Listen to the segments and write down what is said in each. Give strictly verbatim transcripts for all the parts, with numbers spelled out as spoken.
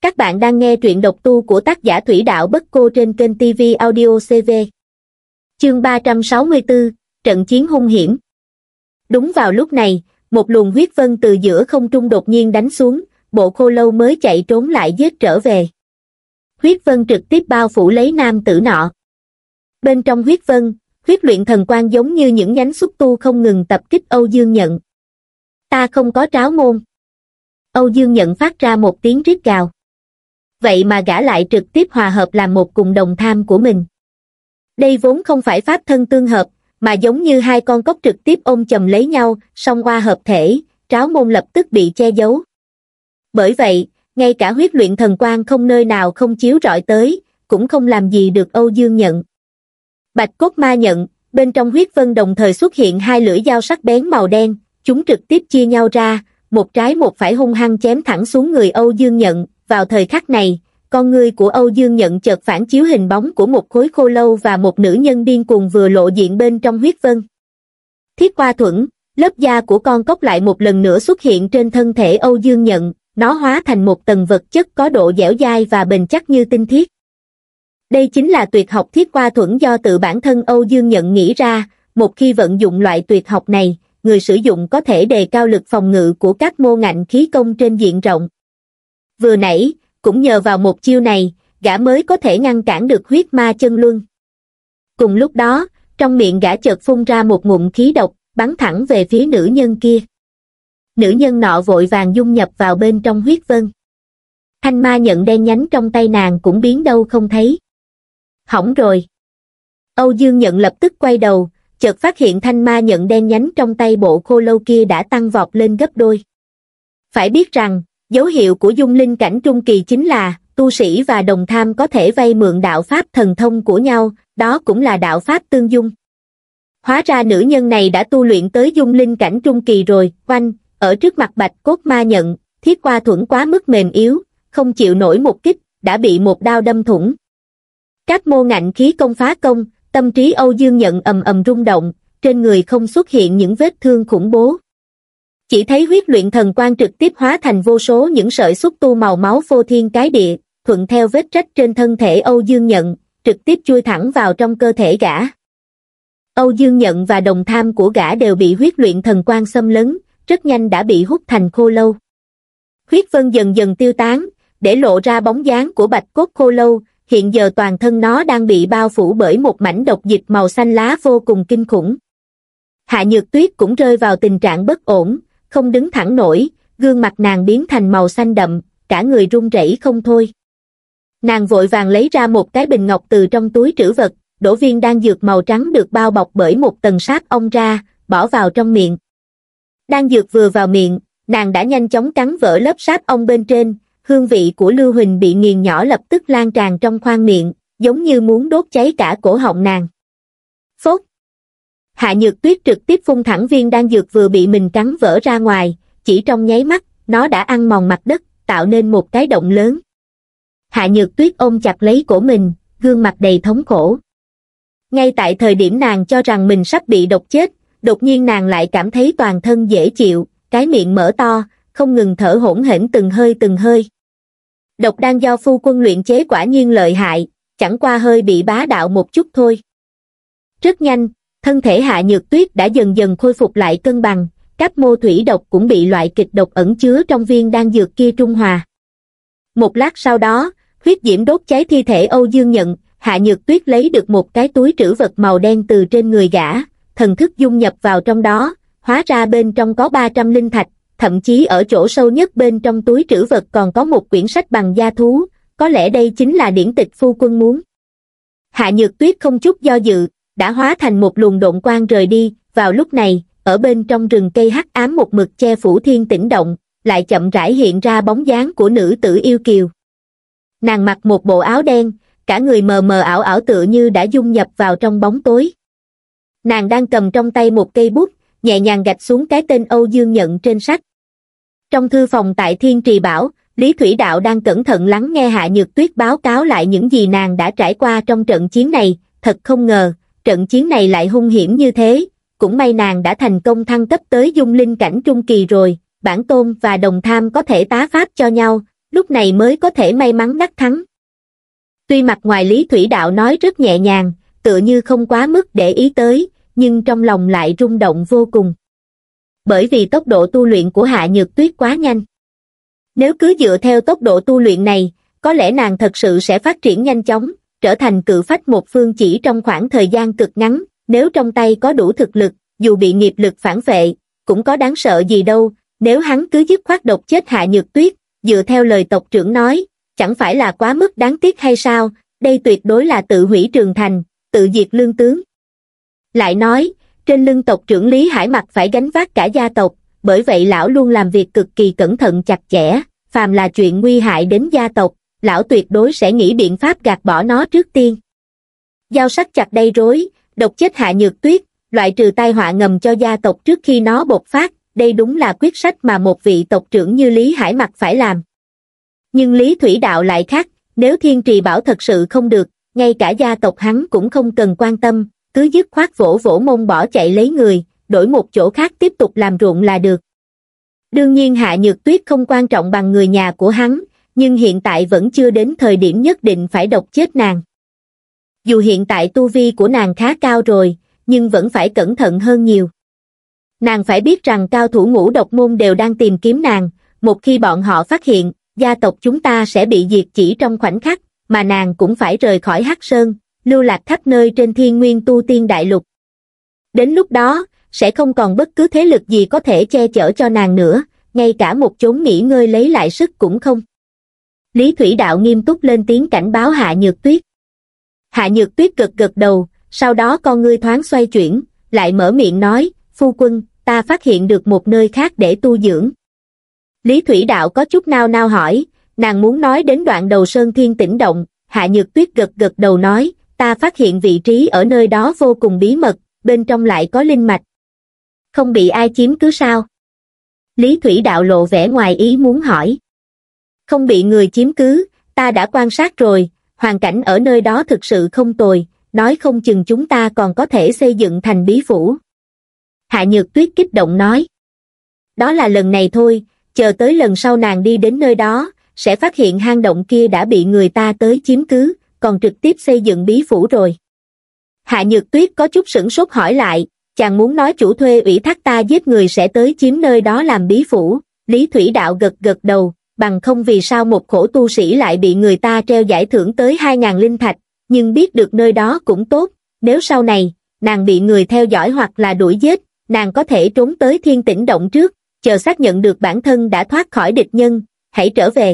Các bạn đang nghe truyện độc tu của tác giả Thủy Đạo Bất Cô trên kênh ti vi Audio xê vê. Chương ba trăm sáu mươi tư, trận chiến hung hiểm. Đúng vào lúc này, một luồng huyết vân từ giữa không trung đột nhiên đánh xuống, bộ khô lâu mới chạy trốn lại giết trở về. Huyết vân trực tiếp bao phủ lấy nam tử nọ. Bên trong huyết vân, huyết luyện thần quang giống như những nhánh xúc tu không ngừng tập kích Âu Dương Nhận. Ta không có tráo môn. Âu Dương Nhận phát ra một tiếng rít gào. Vậy mà gã lại trực tiếp hòa hợp làm một cùng đồng tham của mình. Đây vốn không phải pháp thân tương hợp, mà giống như hai con cóc trực tiếp ôm chầm lấy nhau, song hoa hợp thể, tráo môn lập tức bị che giấu. Bởi vậy, ngay cả huyết luyện thần quang không nơi nào không chiếu rọi tới, cũng không làm gì được Âu Dương Nhận. Bạch cốt ma nhận, bên trong huyết vân đồng thời xuất hiện hai lưỡi dao sắc bén màu đen, chúng trực tiếp chia nhau ra, một trái một phải hung hăng chém thẳng xuống người Âu Dương Nhận. Vào thời khắc này, con ngươi của Âu Dương Nhận chợt phản chiếu hình bóng của một khối khô lâu và một nữ nhân điên cuồng vừa lộ diện bên trong huyết vân. Thiết qua thuẫn, lớp da của con cóc lại một lần nữa xuất hiện trên thân thể Âu Dương Nhận, nó hóa thành một tầng vật chất có độ dẻo dai và bền chắc như tinh thiết. Đây chính là tuyệt học thiết qua thuẫn do tự bản thân Âu Dương Nhận nghĩ ra, một khi vận dụng loại tuyệt học này, người sử dụng có thể đề cao lực phòng ngự của các mô ngạnh khí công trên diện rộng. Vừa nãy, cũng nhờ vào một chiêu này, gã mới có thể ngăn cản được huyết ma chân luân. Cùng lúc đó, trong miệng gã chợt phun ra một ngụm khí độc, bắn thẳng về phía nữ nhân kia. Nữ nhân nọ vội vàng dung nhập vào bên trong huyết vân. Thanh ma nhận đen nhánh trong tay nàng cũng biến đâu không thấy. Hỏng rồi. Âu Dương Nhận lập tức quay đầu, chợt phát hiện thanh ma nhận đen nhánh trong tay bộ khô lâu kia đã tăng vọt lên gấp đôi. Phải biết rằng, dấu hiệu của dung linh cảnh trung kỳ chính là, tu sĩ và đồng tham có thể vay mượn đạo pháp thần thông của nhau, đó cũng là đạo pháp tương dung. Hóa ra nữ nhân này đã tu luyện tới dung linh cảnh trung kỳ rồi, oanh, ở trước mặt bạch cốt ma nhận, thiết qua thuẫn quá mức mềm yếu, không chịu nổi một kích, đã bị một đao đâm thủng. Các mô ngạnh khí công phá công, tâm trí Âu Dương Nhận ầm ầm rung động, trên người không xuất hiện những vết thương khủng bố. Chỉ thấy huyết luyện thần quang trực tiếp hóa thành vô số những sợi xúc tu màu máu phô thiên cái địa, thuận theo vết rách trên thân thể Âu Dương Nhận, trực tiếp chui thẳng vào trong cơ thể gã. Âu Dương Nhận và đồng tham của gã đều bị huyết luyện thần quang xâm lấn, rất nhanh đã bị hút thành khô lâu. Huyết vân dần dần tiêu tán, để lộ ra bóng dáng của bạch cốt khô lâu, hiện giờ toàn thân nó đang bị bao phủ bởi một mảnh độc dịch màu xanh lá vô cùng kinh khủng. Hạ Nhược Tuyết cũng rơi vào tình trạng bất ổn, không đứng thẳng nổi, gương mặt nàng biến thành màu xanh đậm, cả người run rẩy không thôi. Nàng vội vàng lấy ra một cái bình ngọc từ trong túi trữ vật, đổ viên đan dược màu trắng được bao bọc bởi một tầng sáp ong ra, bỏ vào trong miệng. Đan dược vừa vào miệng, nàng đã nhanh chóng cắn vỡ lớp sáp ong bên trên, hương vị của lưu huỳnh bị nghiền nhỏ lập tức lan tràn trong khoang miệng, giống như muốn đốt cháy cả cổ họng nàng. Phốt! Hạ Nhược Tuyết trực tiếp phun thẳng viên đan dược vừa bị mình cắn vỡ ra ngoài, chỉ trong nháy mắt, nó đã ăn mòn mặt đất, tạo nên một cái động lớn. Hạ Nhược Tuyết ôm chặt lấy cổ mình, gương mặt đầy thống khổ. Ngay tại thời điểm nàng cho rằng mình sắp bị độc chết, đột nhiên nàng lại cảm thấy toàn thân dễ chịu, cái miệng mở to, không ngừng thở hổn hển từng hơi từng hơi. Độc đan do phu quân luyện chế quả nhiên lợi hại, chẳng qua hơi bị bá đạo một chút thôi. Rất nhanh, thân thể Hạ Nhược Tuyết đã dần dần khôi phục lại cân bằng, các mô thủy độc cũng bị loại kịch độc ẩn chứa trong viên đan dược kia trung hòa. Một lát sau đó, huyết diễm đốt cháy thi thể Âu Dương Nhận, Hạ Nhược Tuyết lấy được một cái túi trữ vật màu đen từ trên người gã, thần thức dung nhập vào trong đó, hóa ra bên trong có ba trăm linh thạch, thậm chí ở chỗ sâu nhất bên trong túi trữ vật còn có một quyển sách bằng da thú, có lẽ đây chính là điển tịch phu quân muốn. Hạ Nhược Tuyết không chút do dự, đã hóa thành một luồng độn quang rời đi. Vào lúc này, ở bên trong rừng cây hắc ám một mực che phủ thiên tĩnh động, lại chậm rãi hiện ra bóng dáng của nữ tử yêu kiều. Nàng mặc một bộ áo đen, cả người mờ mờ ảo ảo tựa như đã dung nhập vào trong bóng tối. Nàng đang cầm trong tay một cây bút, nhẹ nhàng gạch xuống cái tên Âu Dương Nhận trên sách. Trong thư phòng tại Thiên Trì Bảo, Lý Thủy Đạo đang cẩn thận lắng nghe Hạ Nhược Tuyết báo cáo lại những gì nàng đã trải qua trong trận chiến này, thật không ngờ, trận chiến này lại hung hiểm như thế, cũng may nàng đã thành công thăng cấp tới dung linh cảnh trung kỳ rồi, bản tôn và đồng tham có thể tá pháp cho nhau, lúc này mới có thể may mắn đắc thắng. Tuy mặt ngoài Lý Thủy Đạo nói rất nhẹ nhàng, tựa như không quá mức để ý tới, nhưng trong lòng lại rung động vô cùng. Bởi vì tốc độ tu luyện của Hạ Nhược Tuyết quá nhanh. Nếu cứ dựa theo tốc độ tu luyện này, có lẽ nàng thật sự sẽ phát triển nhanh chóng, trở thành cự phách một phương chỉ trong khoảng thời gian cực ngắn. Nếu trong tay có đủ thực lực, dù bị nghiệp lực phản vệ, cũng có đáng sợ gì đâu. Nếu hắn cứ dứt khoát độc chết Hạ Nhược Tuyết, dựa theo lời tộc trưởng nói, chẳng phải là quá mức đáng tiếc hay sao? Đây tuyệt đối là tự hủy Trường Thành, tự diệt lương tướng. Lại nói, trên lưng tộc trưởng Lý Hải Mặc phải gánh vác cả gia tộc, bởi vậy lão luôn làm việc cực kỳ cẩn thận chặt chẽ, phàm là chuyện nguy hại đến gia tộc, lão tuyệt đối sẽ nghĩ biện pháp gạt bỏ nó trước tiên. Dao sắc chặt đầy rối, độc chết Hạ Nhược Tuyết, loại trừ tai họa ngầm cho gia tộc trước khi nó bộc phát, đây đúng là quyết sách mà một vị tộc trưởng như Lý Hải Mặc phải làm. Nhưng Lý Thủy Đạo lại khác, nếu Thiên Trì Bảo thật sự không được, ngay cả gia tộc hắn cũng không cần quan tâm, cứ dứt khoát vỗ vỗ mông bỏ chạy lấy người, đổi một chỗ khác tiếp tục làm ruộng là được. Đương nhiên Hạ Nhược Tuyết không quan trọng bằng người nhà của hắn, nhưng hiện tại vẫn chưa đến thời điểm nhất định phải độc chết nàng. Dù hiện tại tu vi của nàng khá cao rồi, nhưng vẫn phải cẩn thận hơn nhiều. Nàng phải biết rằng cao thủ ngũ độc môn đều đang tìm kiếm nàng, một khi bọn họ phát hiện, gia tộc chúng ta sẽ bị diệt chỉ trong khoảnh khắc, mà nàng cũng phải rời khỏi Hắc Sơn, lưu lạc khắp nơi trên Thiên Nguyên tu tiên đại lục. Đến lúc đó, sẽ không còn bất cứ thế lực gì có thể che chở cho nàng nữa, ngay cả một chốn nghỉ ngơi lấy lại sức cũng không. Lý Thủy Đạo nghiêm túc lên tiếng cảnh báo Hạ Nhược Tuyết. Hạ Nhược Tuyết gật gật đầu, sau đó con ngươi thoáng xoay chuyển, lại mở miệng nói, phu quân, ta phát hiện được một nơi khác để tu dưỡng. Lý Thủy Đạo có chút nao nao hỏi, nàng muốn nói đến đoạn đầu Sơn Thiên Tĩnh Động. Hạ Nhược Tuyết gật gật đầu nói, ta phát hiện vị trí ở nơi đó vô cùng bí mật, bên trong lại có linh mạch. Không bị ai chiếm cứ sao? Lý Thủy Đạo lộ vẻ ngoài ý muốn hỏi. Không bị người chiếm cứ, ta đã quan sát rồi, hoàn cảnh ở nơi đó thực sự không tồi, nói không chừng chúng ta còn có thể xây dựng thành bí phủ. Hạ Nhược Tuyết kích động nói. Đó là lần này thôi, chờ tới lần sau nàng đi đến nơi đó, sẽ phát hiện hang động kia đã bị người ta tới chiếm cứ, còn trực tiếp xây dựng bí phủ rồi. Hạ Nhược Tuyết có chút sửng sốt hỏi lại, chàng muốn nói chủ thuê ủy thác ta giết người sẽ tới chiếm nơi đó làm bí phủ? Lý Thủy Đạo gật gật đầu, bằng không vì sao một khổ tu sĩ lại bị người ta treo giải thưởng tới hai ngàn linh thạch, nhưng biết được nơi đó cũng tốt, nếu sau này, nàng bị người theo dõi hoặc là đuổi giết, nàng có thể trốn tới Thiên Tĩnh Động trước, chờ xác nhận được bản thân đã thoát khỏi địch nhân, hãy trở về.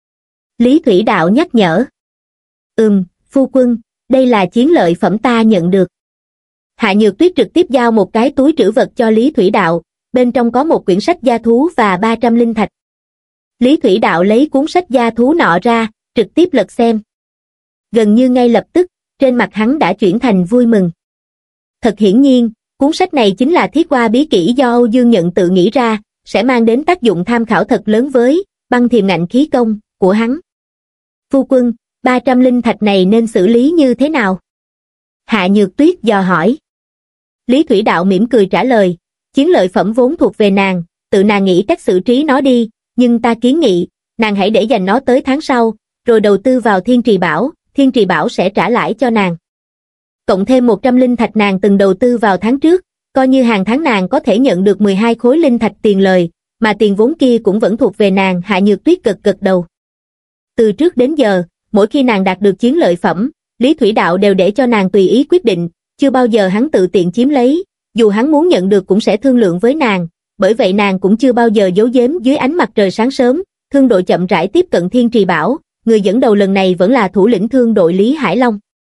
Lý Thủy Đạo nhắc nhở. Ừm, phu quân, đây là chiến lợi phẩm ta nhận được. Hạ Nhược Tuyết trực tiếp giao một cái túi trữ vật cho Lý Thủy Đạo, bên trong có một quyển sách gia thú và ba trăm linh thạch. Lý Thủy Đạo lấy cuốn sách gia thú nọ ra, trực tiếp lật xem. Gần như ngay lập tức, trên mặt hắn đã chuyển thành vui mừng. Thật hiển nhiên, cuốn sách này chính là Thiết Hoa bí kỹ do Âu Dương Nhận tự nghĩ ra, sẽ mang đến tác dụng tham khảo thật lớn với băng thiềm ngạnh khí công của hắn. Phu quân, ba trăm linh thạch này nên xử lý như thế nào? Hạ Nhược Tuyết dò hỏi. Lý Thủy Đạo mỉm cười trả lời, chiến lợi phẩm vốn thuộc về nàng, tự nàng nghĩ cách xử trí nó đi, nhưng ta kiến nghị, nàng hãy để dành nó tới tháng sau, rồi đầu tư vào Thiên Trì Bảo, Thiên Trì Bảo sẽ trả lãi cho nàng. Cộng thêm một trăm linh thạch nàng từng đầu tư vào tháng trước, coi như hàng tháng nàng có thể nhận được mười hai khối linh thạch tiền lời, mà tiền vốn kia cũng vẫn thuộc về nàng. Hạ Nhược Tuyết gật gật đầu. Từ trước đến giờ, mỗi khi nàng đạt được chiến lợi phẩm, Lý Thủy Đạo đều để cho nàng tùy ý quyết định, chưa bao giờ hắn tự tiện chiếm lấy, dù hắn muốn nhận được cũng sẽ thương lượng với nàng, bởi vậy nàng cũng chưa bao giờ giấu giếm. Dưới ánh mặt trời sáng sớm, thương đội chậm rãi tiếp cận Thiên Trì Bảo, người dẫn đầu lần này vẫn là thủ lĩnh thương đội Lý Hải Long.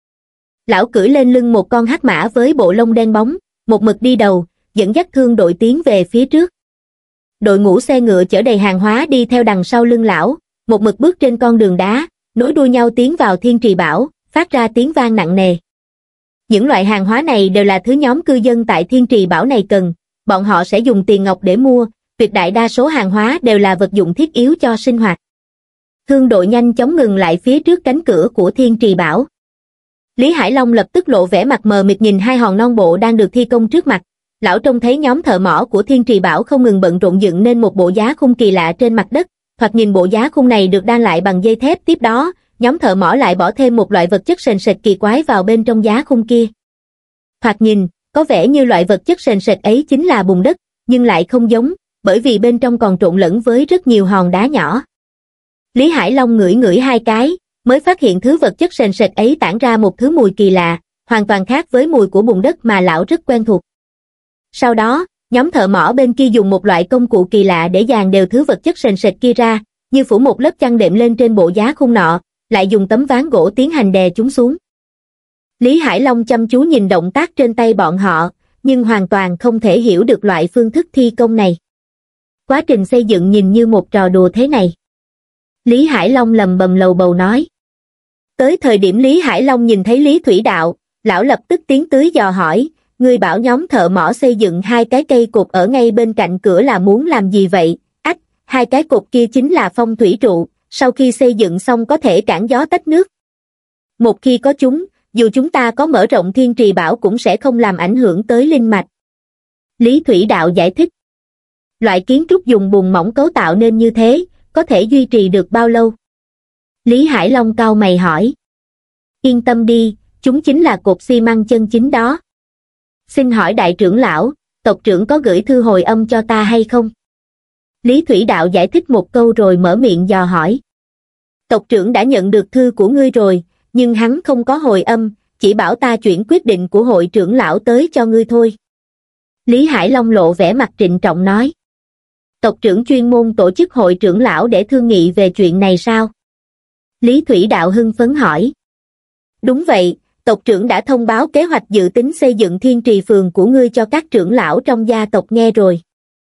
Lão cưỡi lên lưng một con hắc mã với bộ lông đen bóng, một mực đi đầu, dẫn dắt thương đội tiến về phía trước. Đội ngũ xe ngựa chở đầy hàng hóa đi theo đằng sau lưng lão, một mực bước trên con đường đá, nối đuôi nhau tiến vào Thiên Trì Bảo, phát ra tiếng vang nặng nề. Những loại hàng hóa này đều là thứ nhóm cư dân tại Thiên Trì Bảo này cần, bọn họ sẽ dùng tiền ngọc để mua, tuyệt đại đa số hàng hóa đều là vật dụng thiết yếu cho sinh hoạt. Thương đội nhanh chóng ngừng lại phía trước cánh cửa của Thiên Trì Bảo. Lý Hải Long lập tức lộ vẻ mặt mờ mịt nhìn hai hòn non bộ đang được thi công trước mặt. Lão trông thấy nhóm thợ mỏ của Thiên Trì Bảo không ngừng bận rộn dựng nên một bộ giá khung kỳ lạ trên mặt đất, thoạt nhìn bộ giá khung này được đan lại bằng dây thép. Tiếp đó, nhóm thợ mỏ lại bỏ thêm một loại vật chất sền sệt kỳ quái vào bên trong giá khung kia. Thoạt nhìn, có vẻ như loại vật chất sền sệt ấy chính là bùn đất, nhưng lại không giống, bởi vì bên trong còn trộn lẫn với rất nhiều hòn đá nhỏ. Lý Hải Long ngửi ngửi hai cái, mới phát hiện thứ vật chất sền sệt ấy tản ra một thứ mùi kỳ lạ, hoàn toàn khác với mùi của bùn đất mà lão rất quen thuộc. Sau đó, nhóm thợ mỏ bên kia dùng một loại công cụ kỳ lạ để dàn đều thứ vật chất sền sệt kia ra, như phủ một lớp chăn đệm lên trên bộ giá khung nọ, lại dùng tấm ván gỗ tiến hành đè chúng xuống. Lý Hải Long chăm chú nhìn động tác trên tay bọn họ, nhưng hoàn toàn không thể hiểu được loại phương thức thi công này. Quá trình xây dựng nhìn như một trò đùa thế này. Lý Hải Long lầm bầm lầu bầu nói. Tới thời điểm Lý Hải Long nhìn thấy Lý Thủy Đạo, lão lập tức tiến tới dò hỏi, ngươi bảo nhóm thợ mỏ xây dựng hai cái cây cột ở ngay bên cạnh cửa là muốn làm gì vậy? Ách, hai cái cột kia chính là phong thủy trụ, sau khi xây dựng xong có thể cản gió tách nước. Một khi có chúng, dù chúng ta có mở rộng thiên trì bảo cũng sẽ không làm ảnh hưởng tới linh mạch. Lý Thủy Đạo giải thích. Loại kiến trúc dùng bùn mỏng cấu tạo nên như thế, có thể duy trì được bao lâu? Lý Hải Long cau mày hỏi. Yên tâm đi, chúng chính là cột xi măng chân chính đó. Xin hỏi đại trưởng lão, tộc trưởng có gửi thư hồi âm cho ta hay không? Lý Thủy Đạo giải thích một câu rồi mở miệng dò hỏi. Tộc trưởng đã nhận được thư của ngươi rồi, nhưng hắn không có hồi âm, chỉ bảo ta chuyển quyết định của hội trưởng lão tới cho ngươi thôi. Lý Hải Long lộ vẻ mặt trịnh trọng nói. Tộc trưởng chuyên môn tổ chức hội trưởng lão để thương nghị về chuyện này sao? Lý Thủy Đạo hưng phấn hỏi. Đúng vậy, tộc trưởng đã thông báo kế hoạch dự tính xây dựng thiên trì phường của ngươi cho các trưởng lão trong gia tộc nghe rồi.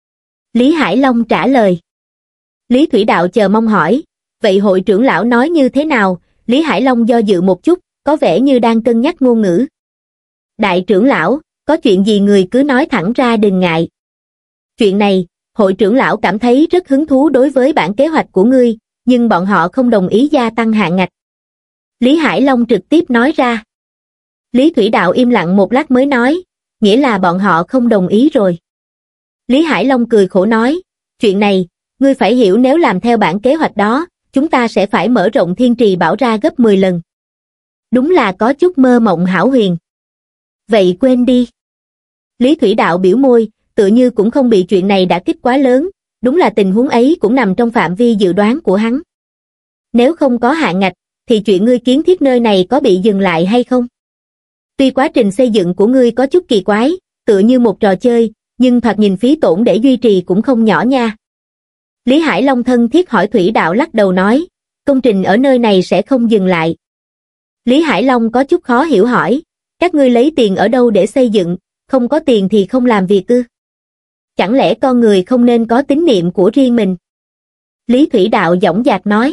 Lý Hải Long trả lời. Lý Thủy Đạo chờ mong hỏi, vậy hội trưởng lão nói như thế nào? Lý Hải Long do dự một chút, có vẻ như đang cân nhắc ngôn ngữ. Đại trưởng lão, có chuyện gì người cứ nói thẳng ra đừng ngại. Chuyện này, hội trưởng lão cảm thấy rất hứng thú đối với bản kế hoạch của ngươi, nhưng bọn họ không đồng ý gia tăng hạn ngạch. Lý Hải Long trực tiếp nói ra. Lý Thủy Đạo im lặng một lát mới nói, nghĩa là bọn họ không đồng ý rồi. Lý Hải Long cười khổ nói, chuyện này, ngươi phải hiểu nếu làm theo bản kế hoạch đó, chúng ta sẽ phải mở rộng thiên trì bảo ra gấp mười lần. Đúng là có chút mơ mộng hão huyền. Vậy quên đi. Lý Thủy Đạo biểu môi, tự như cũng không bị chuyện này đả kích quá lớn, đúng là tình huống ấy cũng nằm trong phạm vi dự đoán của hắn. Nếu không có hạn ngạch, thì chuyện ngươi kiến thiết nơi này có bị dừng lại hay không? Tuy quá trình xây dựng của ngươi có chút kỳ quái, tựa như một trò chơi, nhưng thoạt nhìn phí tổn để duy trì cũng không nhỏ nha. Lý Hải Long thân thiết hỏi Thủy Đạo lắc đầu nói, công trình ở nơi này sẽ không dừng lại. Lý Hải Long có chút khó hiểu hỏi, các ngươi lấy tiền ở đâu để xây dựng, không có tiền thì không làm việc ư? Chẳng lẽ con người không nên có tín niệm của riêng mình? Lý Thủy Đạo dõng dạc nói.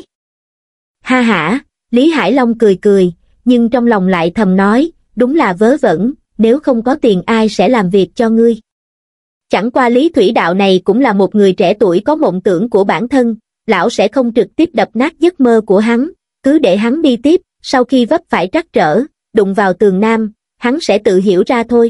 Ha hả, Lý Hải Long cười cười, nhưng trong lòng lại thầm nói, đúng là vớ vẩn, nếu không có tiền ai sẽ làm việc cho ngươi. Chẳng qua Lý Thủy Đạo này cũng là một người trẻ tuổi có mộng tưởng của bản thân, lão sẽ không trực tiếp đập nát giấc mơ của hắn, cứ để hắn đi tiếp, sau khi vấp phải trắc trở, đụng vào tường nam, hắn sẽ tự hiểu ra thôi.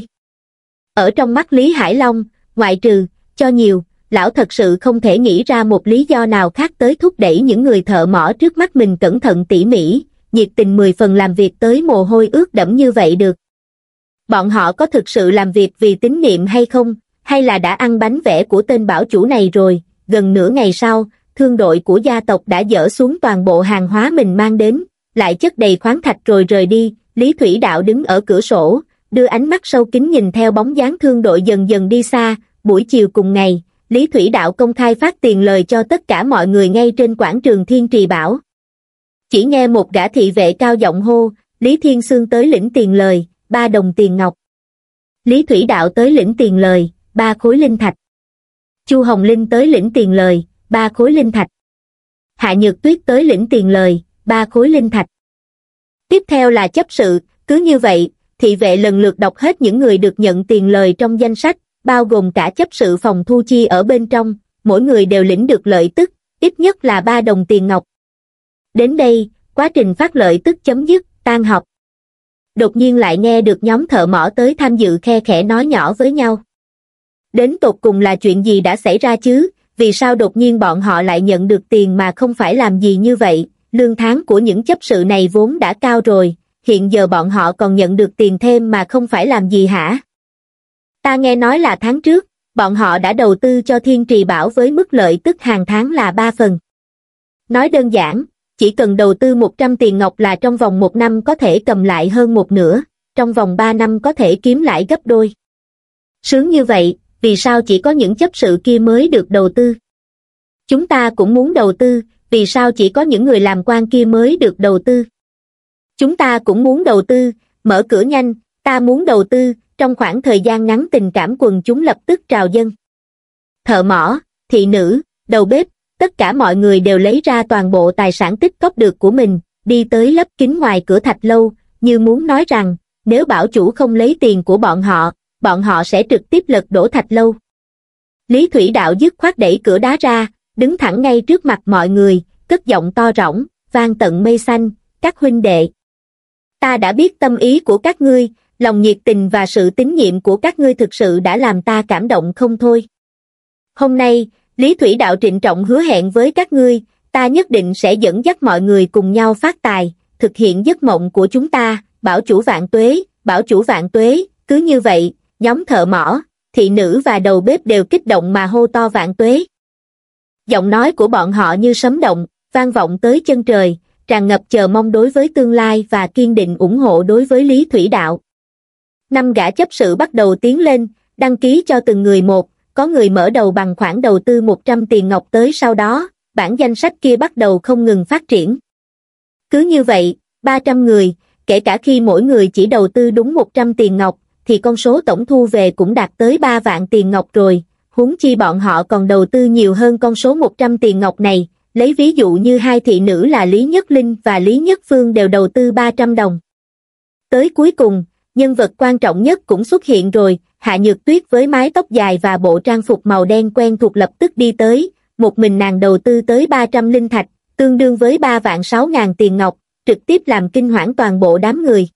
Ở trong mắt Lý Hải Long, ngoại trừ, cho nhiều, lão thật sự không thể nghĩ ra một lý do nào khác tới thúc đẩy những người thợ mỏ trước mắt mình cẩn thận tỉ mỉ, nhiệt tình mười phần làm việc tới mồ hôi ướt đẫm như vậy được. Bọn họ có thực sự làm việc vì tín niệm hay không, hay là đã ăn bánh vẽ của tên bảo chủ này rồi? Gần nửa ngày sau, thương đội của gia tộc đã dỡ xuống toàn bộ hàng hóa mình mang đến, lại chất đầy khoáng thạch rồi rời đi. Lý Thủy Đạo đứng ở cửa sổ, đưa ánh mắt sâu kín nhìn theo bóng dáng thương đội dần dần đi xa. Buổi chiều cùng ngày, Lý Thủy Đạo công khai phát tiền lời cho tất cả mọi người ngay trên quảng trường Thiên Trì Bảo. Chỉ nghe một gã thị vệ cao giọng hô, Lý Thiên Sương tới lĩnh tiền lời, ba đồng tiền ngọc. Lý Thủy Đạo tới lĩnh tiền lời, ba khối linh thạch. Chu Hồng Linh tới lĩnh tiền lời, ba khối linh thạch. Hạ Nhược Tuyết tới lĩnh tiền lời, ba khối linh thạch. Tiếp theo là chấp sự, cứ như vậy, thị vệ lần lượt đọc hết những người được nhận tiền lời trong danh sách, bao gồm cả chấp sự phòng thu chi ở bên trong, mỗi người đều lĩnh được lợi tức, ít nhất là ba đồng tiền ngọc. Đến đây, quá trình phát lợi tức chấm dứt, tan họp. Đột nhiên lại nghe được nhóm thợ mỏ tới tham dự khe khẽ nói nhỏ với nhau. Đến tột cùng là chuyện gì đã xảy ra chứ? vì sao đột nhiên bọn họ lại nhận được tiền mà không phải làm gì như vậy, lương tháng của những chấp sự này vốn đã cao rồi, hiện giờ bọn họ còn nhận được tiền thêm mà không phải làm gì hả? Ta nghe nói là tháng trước, bọn họ đã đầu tư cho Thiên Trì Bảo với mức lợi tức hàng tháng là ba phần. Nói đơn giản, chỉ cần đầu tư một trăm tiền ngọc là trong vòng một năm có thể cầm lại hơn một nửa, trong vòng ba năm có thể kiếm lại gấp đôi. Sướng như vậy, vì sao chỉ có những chấp sự kia mới được đầu tư? Chúng ta cũng muốn đầu tư, vì sao chỉ có những người làm quan kia mới được đầu tư? Chúng ta cũng muốn đầu tư, mở cửa nhanh, ta muốn đầu tư, trong khoảng thời gian ngắn tình cảm quần chúng lập tức trào dâng. Thợ mỏ, thị nữ, đầu bếp, tất cả mọi người đều lấy ra toàn bộ tài sản tích cóp được của mình, đi tới lấp kín ngoài cửa thạch lâu, như muốn nói rằng, nếu bảo chủ không lấy tiền của bọn họ, bọn họ sẽ trực tiếp lật đổ thạch lâu. Lý Thủy Đạo dứt khoát đẩy cửa đá ra, đứng thẳng ngay trước mặt mọi người, cất giọng to rỗng, vang tận mây xanh, các huynh đệ. Ta đã biết tâm ý của các ngươi, lòng nhiệt tình và sự tín nhiệm của các ngươi thực sự đã làm ta cảm động không thôi. Hôm nay, Lý Thủy Đạo trịnh trọng hứa hẹn với các ngươi, ta nhất định sẽ dẫn dắt mọi người cùng nhau phát tài, thực hiện giấc mộng của chúng ta, bảo chủ vạn tuế, bảo chủ vạn tuế. Cứ như vậy, nhóm thợ mỏ, thị nữ và đầu bếp đều kích động mà hô to vạn tuế. Giọng nói của bọn họ như sấm động, vang vọng tới chân trời, tràn ngập chờ mong đối với tương lai và kiên định ủng hộ đối với Lý Thủy Đạo. Năm gã chấp sự bắt đầu tiến lên, đăng ký cho từng người một, có người mở đầu bằng khoản đầu tư một trăm tiền ngọc tới sau đó, bản danh sách kia bắt đầu không ngừng phát triển. Cứ như vậy, ba trăm người, kể cả khi mỗi người chỉ đầu tư đúng một trăm tiền ngọc, thì con số tổng thu về cũng đạt tới ba vạn tiền ngọc rồi, huống chi bọn họ còn đầu tư nhiều hơn con số một trăm tiền ngọc này, lấy ví dụ như hai thị nữ là Lý Nhất Linh và Lý Nhất Phương đều đầu tư ba trăm đồng. Tới cuối cùng, nhân vật quan trọng nhất cũng xuất hiện rồi, Hạ Nhược Tuyết với mái tóc dài và bộ trang phục màu đen quen thuộc lập tức đi tới, một mình nàng đầu tư tới ba trăm linh thạch, tương đương với ba vạn sáu ngàn tiền ngọc, trực tiếp làm kinh hoảng toàn bộ đám người.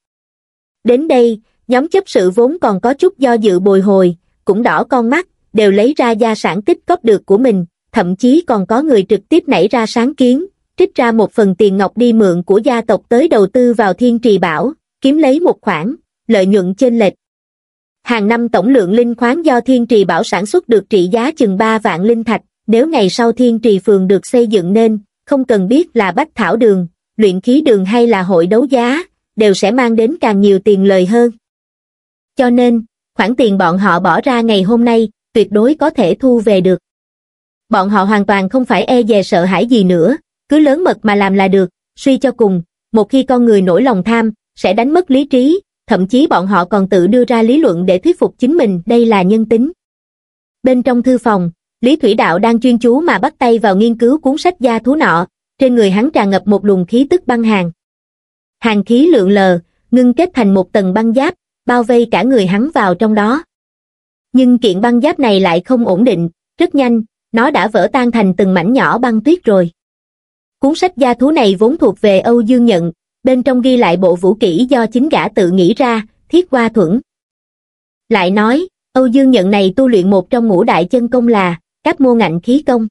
Đến đây, nhóm chấp sự vốn còn có chút do dự bồi hồi, cũng đỏ con mắt, đều lấy ra gia sản tích cóp được của mình, thậm chí còn có người trực tiếp nảy ra sáng kiến, trích ra một phần tiền ngọc đi mượn của gia tộc tới đầu tư vào Thiên Trì Bảo, kiếm lấy một khoản lợi nhuận chênh lệch. Hàng năm tổng lượng linh khoáng do Thiên Trì Bảo sản xuất được trị giá chừng ba vạn linh thạch, nếu ngày sau Thiên Trì Phường được xây dựng nên, không cần biết là bách thảo đường, luyện khí đường hay là hội đấu giá, đều sẽ mang đến càng nhiều tiền lời hơn. Cho nên, khoản tiền bọn họ bỏ ra ngày hôm nay, tuyệt đối có thể thu về được. Bọn họ hoàn toàn không phải e dè sợ hãi gì nữa, cứ lớn mật mà làm là được, suy cho cùng, một khi con người nổi lòng tham, sẽ đánh mất lý trí, thậm chí bọn họ còn tự đưa ra lý luận để thuyết phục chính mình, đây là nhân tính. Bên trong thư phòng, Lý Thủy Đạo đang chuyên chú mà bắt tay vào nghiên cứu cuốn sách gia thú nọ, trên người hắn tràn ngập một luồng khí tức băng hàn. Hàn khí lượn lờ, ngưng kết thành một tầng băng giáp, bao vây cả người hắn vào trong đó. Nhưng kiện băng giáp này lại không ổn định, rất nhanh, nó đã vỡ tan thành từng mảnh nhỏ băng tuyết rồi. Cuốn sách gia thú này vốn thuộc về Âu Dương Nhận, bên trong ghi lại bộ vũ kỹ do chính gã tự nghĩ ra, Thiết Hoa Thuẫn. Lại nói, Âu Dương Nhận này tu luyện một trong ngũ đại chân công là Cáp Mô Ngạnh Khí Công.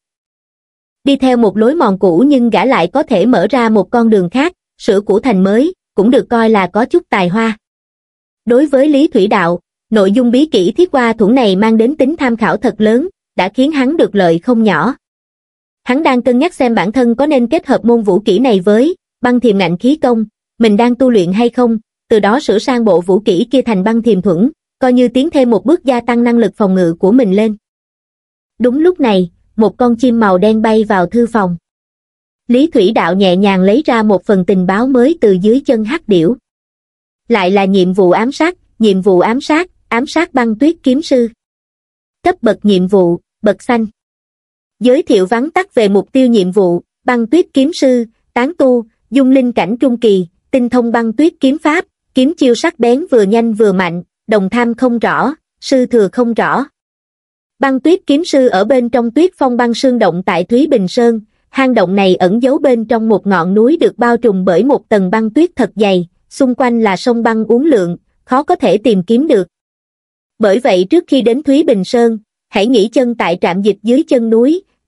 Đi theo một lối mòn cũ nhưng gã lại có thể mở ra một con đường khác, sửa cũ thành mới, cũng được coi là có chút tài hoa. Đối với Lý Thủy Đạo, nội dung bí kỹ Thiết Hoa Thuẫn này mang đến tính tham khảo thật lớn, đã khiến hắn được lợi không nhỏ. Hắn đang cân nhắc xem bản thân có nên kết hợp môn vũ kỹ này với Băng Thiềm Ngạnh Khí Công, mình đang tu luyện hay không, từ đó sửa sang bộ vũ kỹ kia thành Băng Thiềm Thuẫn, coi như tiến thêm một bước gia tăng năng lực phòng ngự của mình lên. Đúng lúc này, một con chim màu đen bay vào thư phòng. Lý Thủy Đạo nhẹ nhàng lấy ra một phần tình báo mới từ dưới chân hắc điểu. Lại là nhiệm vụ ám sát, nhiệm vụ ám sát, ám sát Băng Tuyết Kiếm Sư. Cấp bậc nhiệm vụ, bậc xanh. Giới thiệu vắn tắt về mục tiêu nhiệm vụ, Băng Tuyết Kiếm Sư, tán tu, dung linh cảnh trung kỳ, tinh thông băng tuyết kiếm pháp, kiếm chiêu sắc bén vừa nhanh vừa mạnh, đồng tham không rõ, sư thừa không rõ. Băng Tuyết Kiếm Sư ở bên trong Tuyết Phong Băng Sương Động tại Thúy Bình Sơn, hang động này ẩn giấu bên trong một ngọn núi được bao trùm bởi một tầng băng tuyết thật dày, xung quanh là sông băng uốn lượn, khó có thể tìm kiếm được. Bởi vậy trước khi đến Thúy Bình Sơn, hãy nghỉ chân tại trạm dịch dưới chân núi,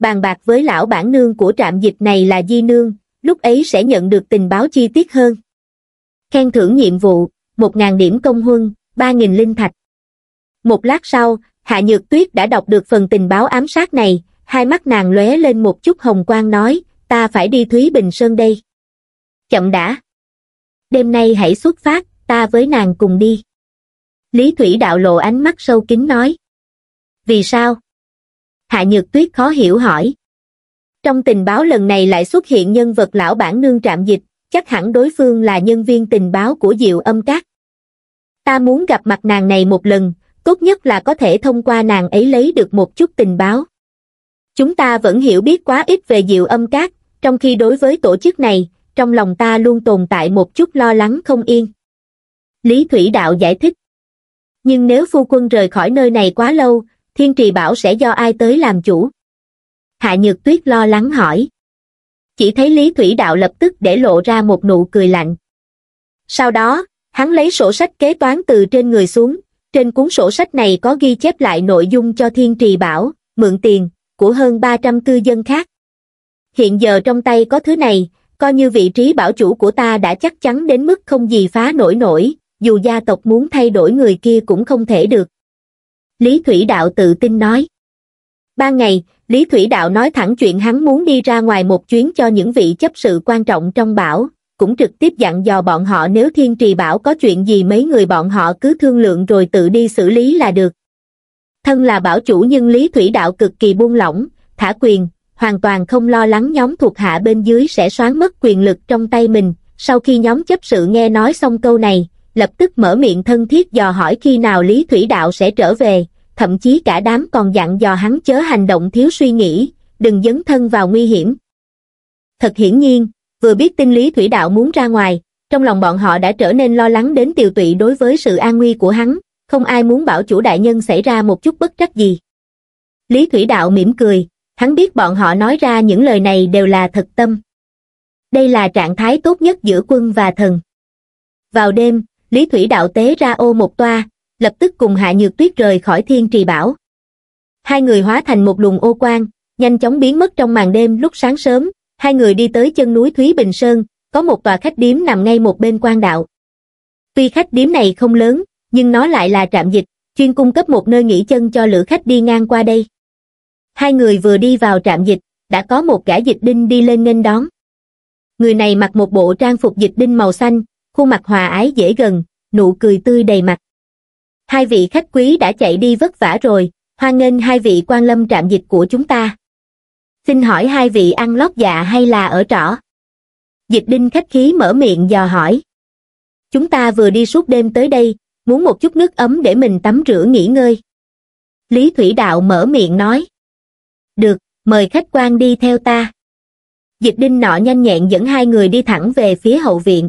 bàn bạc với lão bản nương của trạm dịch này là Di Nương, lúc ấy sẽ nhận được tình báo chi tiết hơn. Khen thưởng nhiệm vụ, một nghìn điểm công huân, ba nghìn linh thạch. Một lát sau, Hạ Nhược Tuyết đã đọc được phần tình báo ám sát này, hai mắt nàng lóe lên một chút hồng quang nói, ta phải đi Thúy Bình Sơn đây. Chậm đã. Đêm nay hãy xuất phát, ta với nàng cùng đi. Lý Thủy Đạo lộ ánh mắt sâu kín nói. Vì sao? Hạ Nhược Tuyết khó hiểu hỏi. Trong tình báo lần này lại xuất hiện nhân vật lão bản nương trạm dịch, chắc hẳn đối phương là nhân viên tình báo của Diệu Âm Các. Ta muốn gặp mặt nàng này một lần, tốt nhất là có thể thông qua nàng ấy lấy được một chút tình báo. Chúng ta vẫn hiểu biết quá ít về Diệu Âm Các, trong khi đối với tổ chức này, trong lòng ta luôn tồn tại một chút lo lắng không yên. Lý Thủy Đạo giải thích. Nhưng nếu phu quân rời khỏi nơi này quá lâu, Thiên Trì Bảo sẽ do ai tới làm chủ? Hạ Nhược Tuyết lo lắng hỏi. Chỉ thấy Lý Thủy Đạo lập tức để lộ ra một nụ cười lạnh. Sau đó, hắn lấy sổ sách kế toán từ trên người xuống, trên cuốn sổ sách này có ghi chép lại nội dung cho Thiên Trì Bảo, mượn tiền, của hơn ba trăm cư dân khác. Hiện giờ trong tay có thứ này, coi như vị trí bảo chủ của ta đã chắc chắn đến mức không gì phá nổi nổi, dù gia tộc muốn thay đổi người kia cũng không thể được. Lý Thủy Đạo tự tin nói. Ban ngày, Lý Thủy Đạo nói thẳng chuyện hắn muốn đi ra ngoài một chuyến cho những vị chấp sự quan trọng trong bảo, cũng trực tiếp dặn dò bọn họ nếu Thiên Trì Bảo có chuyện gì mấy người bọn họ cứ thương lượng rồi tự đi xử lý là được. Thân là bảo chủ nhưng Lý Thủy Đạo cực kỳ buông lỏng, thả quyền, hoàn toàn không lo lắng nhóm thuộc hạ bên dưới sẽ soán mất quyền lực trong tay mình. Sau khi nhóm chấp sự nghe nói xong câu này, lập tức mở miệng thân thiết dò hỏi khi nào Lý Thủy Đạo sẽ trở về, thậm chí cả đám còn dặn dò hắn chớ hành động thiếu suy nghĩ, đừng dấn thân vào nguy hiểm. Thật hiển nhiên, vừa biết tin Lý Thủy Đạo muốn ra ngoài, trong lòng bọn họ đã trở nên lo lắng đến tiều tụy đối với sự an nguy của hắn, không ai muốn bảo chủ đại nhân xảy ra một chút bất trắc gì. Lý Thủy Đạo mỉm cười, hắn biết bọn họ nói ra những lời này đều là thật tâm. Đây là trạng thái tốt nhất giữa quân và thần. Vào đêm, Lý Thủy Đạo tế ra ô một toa, lập tức cùng Hạ Nhược Tuyết rời khỏi Thiên Trì Bảo. Hai người hóa thành một luồng ô quang, nhanh chóng biến mất trong màn đêm. Lúc sáng sớm, hai người đi tới chân núi Thúy Bình Sơn, có một tòa khách điếm nằm ngay một bên quan đạo. Tuy khách điếm này không lớn, nhưng nó lại là trạm dịch, chuyên cung cấp một nơi nghỉ chân cho lữ khách đi ngang qua đây. Hai người vừa đi vào trạm dịch, đã có một gã dịch đinh đi lên nghênh đón. Người này mặc một bộ trang phục dịch đinh màu xanh, khuôn mặt hòa ái dễ gần, nụ cười tươi đầy mặt. Hai vị khách quý đã chạy đi vất vả rồi, hoan nghênh hai vị quan lâm trạm dịch của chúng ta. Xin hỏi hai vị ăn lót dạ hay là ở trọ? Dịch đinh khách khí mở miệng dò hỏi. Chúng ta vừa đi suốt đêm tới đây, muốn một chút nước ấm để mình tắm rửa nghỉ ngơi. Lý Thủy Đạo mở miệng nói. Được, mời khách quan đi theo ta. Dịch đinh nọ nhanh nhẹn dẫn hai người đi thẳng về phía hậu viện.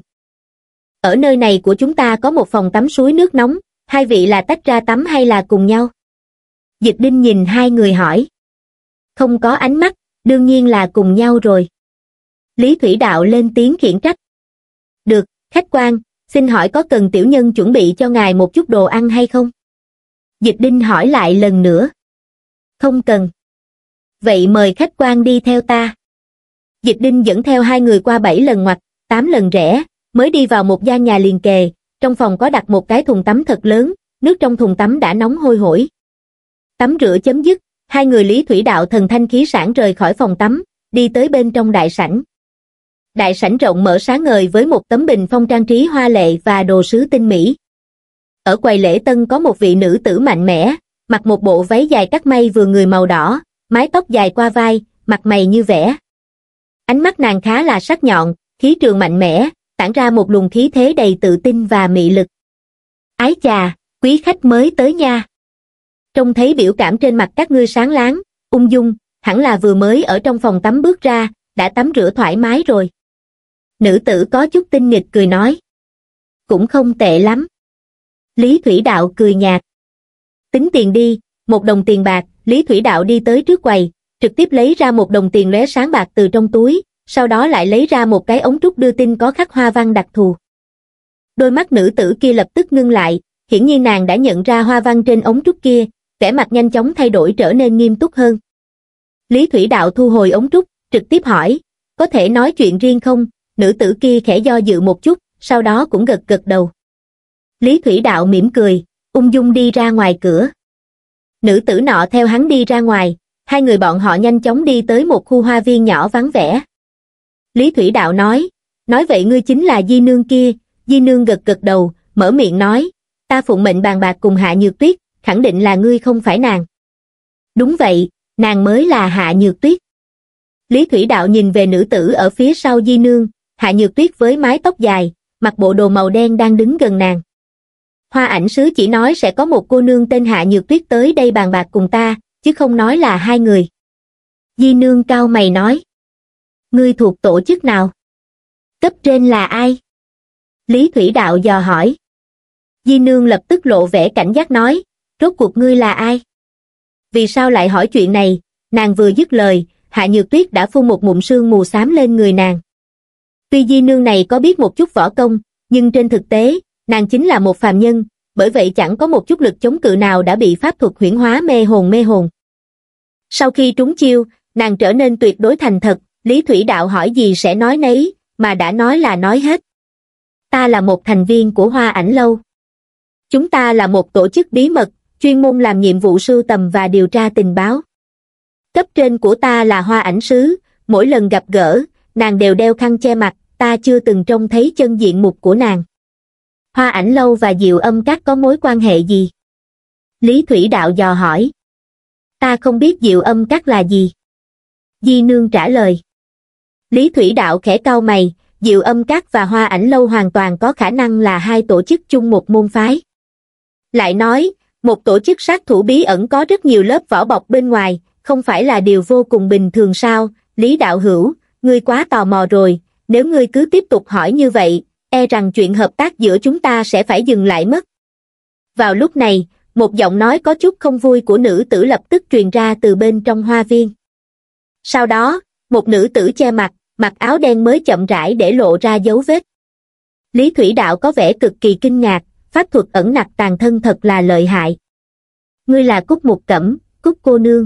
Ở nơi này của chúng ta có một phòng tắm suối nước nóng, hai vị là tách ra tắm hay là cùng nhau? Dịch đinh nhìn hai người hỏi. Không có ánh mắt, đương nhiên là cùng nhau rồi. Lý Thủy Đạo lên tiếng khiển trách. Được, khách quan, xin hỏi có cần tiểu nhân chuẩn bị cho ngài một chút đồ ăn hay không? Dịch đinh hỏi lại lần nữa. Không cần. Vậy mời khách quan đi theo ta. Dịch đinh dẫn theo hai người qua bảy lần ngoặt, tám lần rẽ, mới đi vào một gian nhà liền kề. Trong phòng có đặt một cái thùng tắm thật lớn, nước trong thùng tắm đã nóng hôi hổi. Tắm rửa chấm dứt, hai người Lý Thủy Đạo thần thanh khí sảng rời khỏi phòng tắm, đi tới bên trong đại sảnh. Đại sảnh rộng mở sáng ngời với một tấm bình phong trang trí hoa lệ và đồ sứ tinh mỹ. Ở quầy lễ tân có một vị nữ tử mạnh mẽ, mặc một bộ váy dài cắt may vừa người màu đỏ, mái tóc dài qua vai, mặt mày như vẽ. Ánh mắt nàng khá là sắc nhọn, khí trường mạnh mẽ, tản ra một luồng khí thế đầy tự tin và mị lực. Ái chà, quý khách mới tới nha. Trông thấy biểu cảm trên mặt các ngươi sáng láng, ung dung, hẳn là vừa mới ở trong phòng tắm bước ra, đã tắm rửa thoải mái rồi. Nữ tử có chút tinh nghịch cười nói. Cũng không tệ lắm. Lý Thủy Đạo cười nhạt. Tính tiền đi, một đồng tiền bạc. Lý Thủy Đạo đi tới trước quầy, trực tiếp lấy ra một đồng tiền lóe sáng bạc từ trong túi, sau đó lại lấy ra một cái ống trúc đưa tin có khắc hoa văn đặc thù. Đôi mắt nữ tử kia lập tức ngưng lại, hiển nhiên nàng đã nhận ra hoa văn trên ống trúc kia, vẻ mặt nhanh chóng thay đổi trở nên nghiêm túc hơn. Lý Thủy Đạo thu hồi ống trúc, trực tiếp hỏi, có thể nói chuyện riêng không? Nữ tử kia khẽ do dự một chút, sau đó cũng gật gật đầu. Lý Thủy Đạo mỉm cười, ung dung đi ra ngoài cửa. Nữ tử nọ theo hắn đi ra ngoài, hai người bọn họ nhanh chóng đi tới một khu hoa viên nhỏ vắng vẻ. Lý Thủy Đạo nói, nói vậy ngươi chính là Di Nương kia. Di Nương gật gật đầu, mở miệng nói, ta phụng mệnh bàn bạc cùng Hạ Nhược Tuyết, khẳng định là ngươi không phải nàng. Đúng vậy, nàng mới là Hạ Nhược Tuyết. Lý Thủy Đạo nhìn về nữ tử ở phía sau Di Nương, Hạ Nhược Tuyết với mái tóc dài, mặc bộ đồ màu đen đang đứng gần nàng. Hoa ảnh sứ chỉ nói sẽ có một cô nương tên Hạ Nhược Tuyết tới đây bàn bạc cùng ta, chứ không nói là hai người. Di Nương cau mày nói, ngươi thuộc tổ chức nào? Cấp trên là ai? Lý Thủy Đạo dò hỏi. Di Nương lập tức lộ vẻ cảnh giác nói, rốt cuộc ngươi là ai? Vì sao lại hỏi chuyện này? Nàng vừa dứt lời, Hạ Nhược Tuyết đã phun một ngụm sương mù xám lên người nàng. Tuy Di Nương này có biết một chút võ công, nhưng trên thực tế, nàng chính là một phàm nhân, bởi vậy chẳng có một chút lực chống cự nào đã bị pháp thuật huyễn hóa mê hồn mê hồn. Sau khi trúng chiêu, nàng trở nên tuyệt đối thành thật, Lý Thủy Đạo hỏi gì sẽ nói nấy, mà đã nói là nói hết. Ta là một thành viên của Hoa Ảnh Lâu. Chúng ta là một tổ chức bí mật, chuyên môn làm nhiệm vụ sưu tầm và điều tra tình báo. Cấp trên của ta là Hoa Ảnh Sứ, mỗi lần gặp gỡ, nàng đều đeo khăn che mặt, ta chưa từng trông thấy chân diện mục của nàng. Hoa Ảnh Lâu và Diệu Âm Các có mối quan hệ gì? Lý Thủy Đạo dò hỏi. Ta không biết Diệu Âm Các là gì. Di Nương trả lời. Lý Thủy Đạo khẽ cau mày, Diệu Âm Các và Hoa Ảnh Lâu hoàn toàn có khả năng là hai tổ chức chung một môn phái. Lại nói, một tổ chức sát thủ bí ẩn có rất nhiều lớp vỏ bọc bên ngoài, không phải là điều vô cùng bình thường sao? Lý Đạo Hữu, ngươi quá tò mò rồi, nếu ngươi cứ tiếp tục hỏi như vậy, e rằng chuyện hợp tác giữa chúng ta sẽ phải dừng lại mất. Vào lúc này, một giọng nói có chút không vui của nữ tử lập tức truyền ra từ bên trong hoa viên. Sau đó, một nữ tử che mặt, mặc áo đen mới chậm rãi để lộ ra dấu vết. Lý Thủy Đạo có vẻ cực kỳ kinh ngạc, pháp thuật ẩn nặc tàn thân thật là lợi hại. Ngươi là Cúc Mục Cẩm, Cúc cô nương.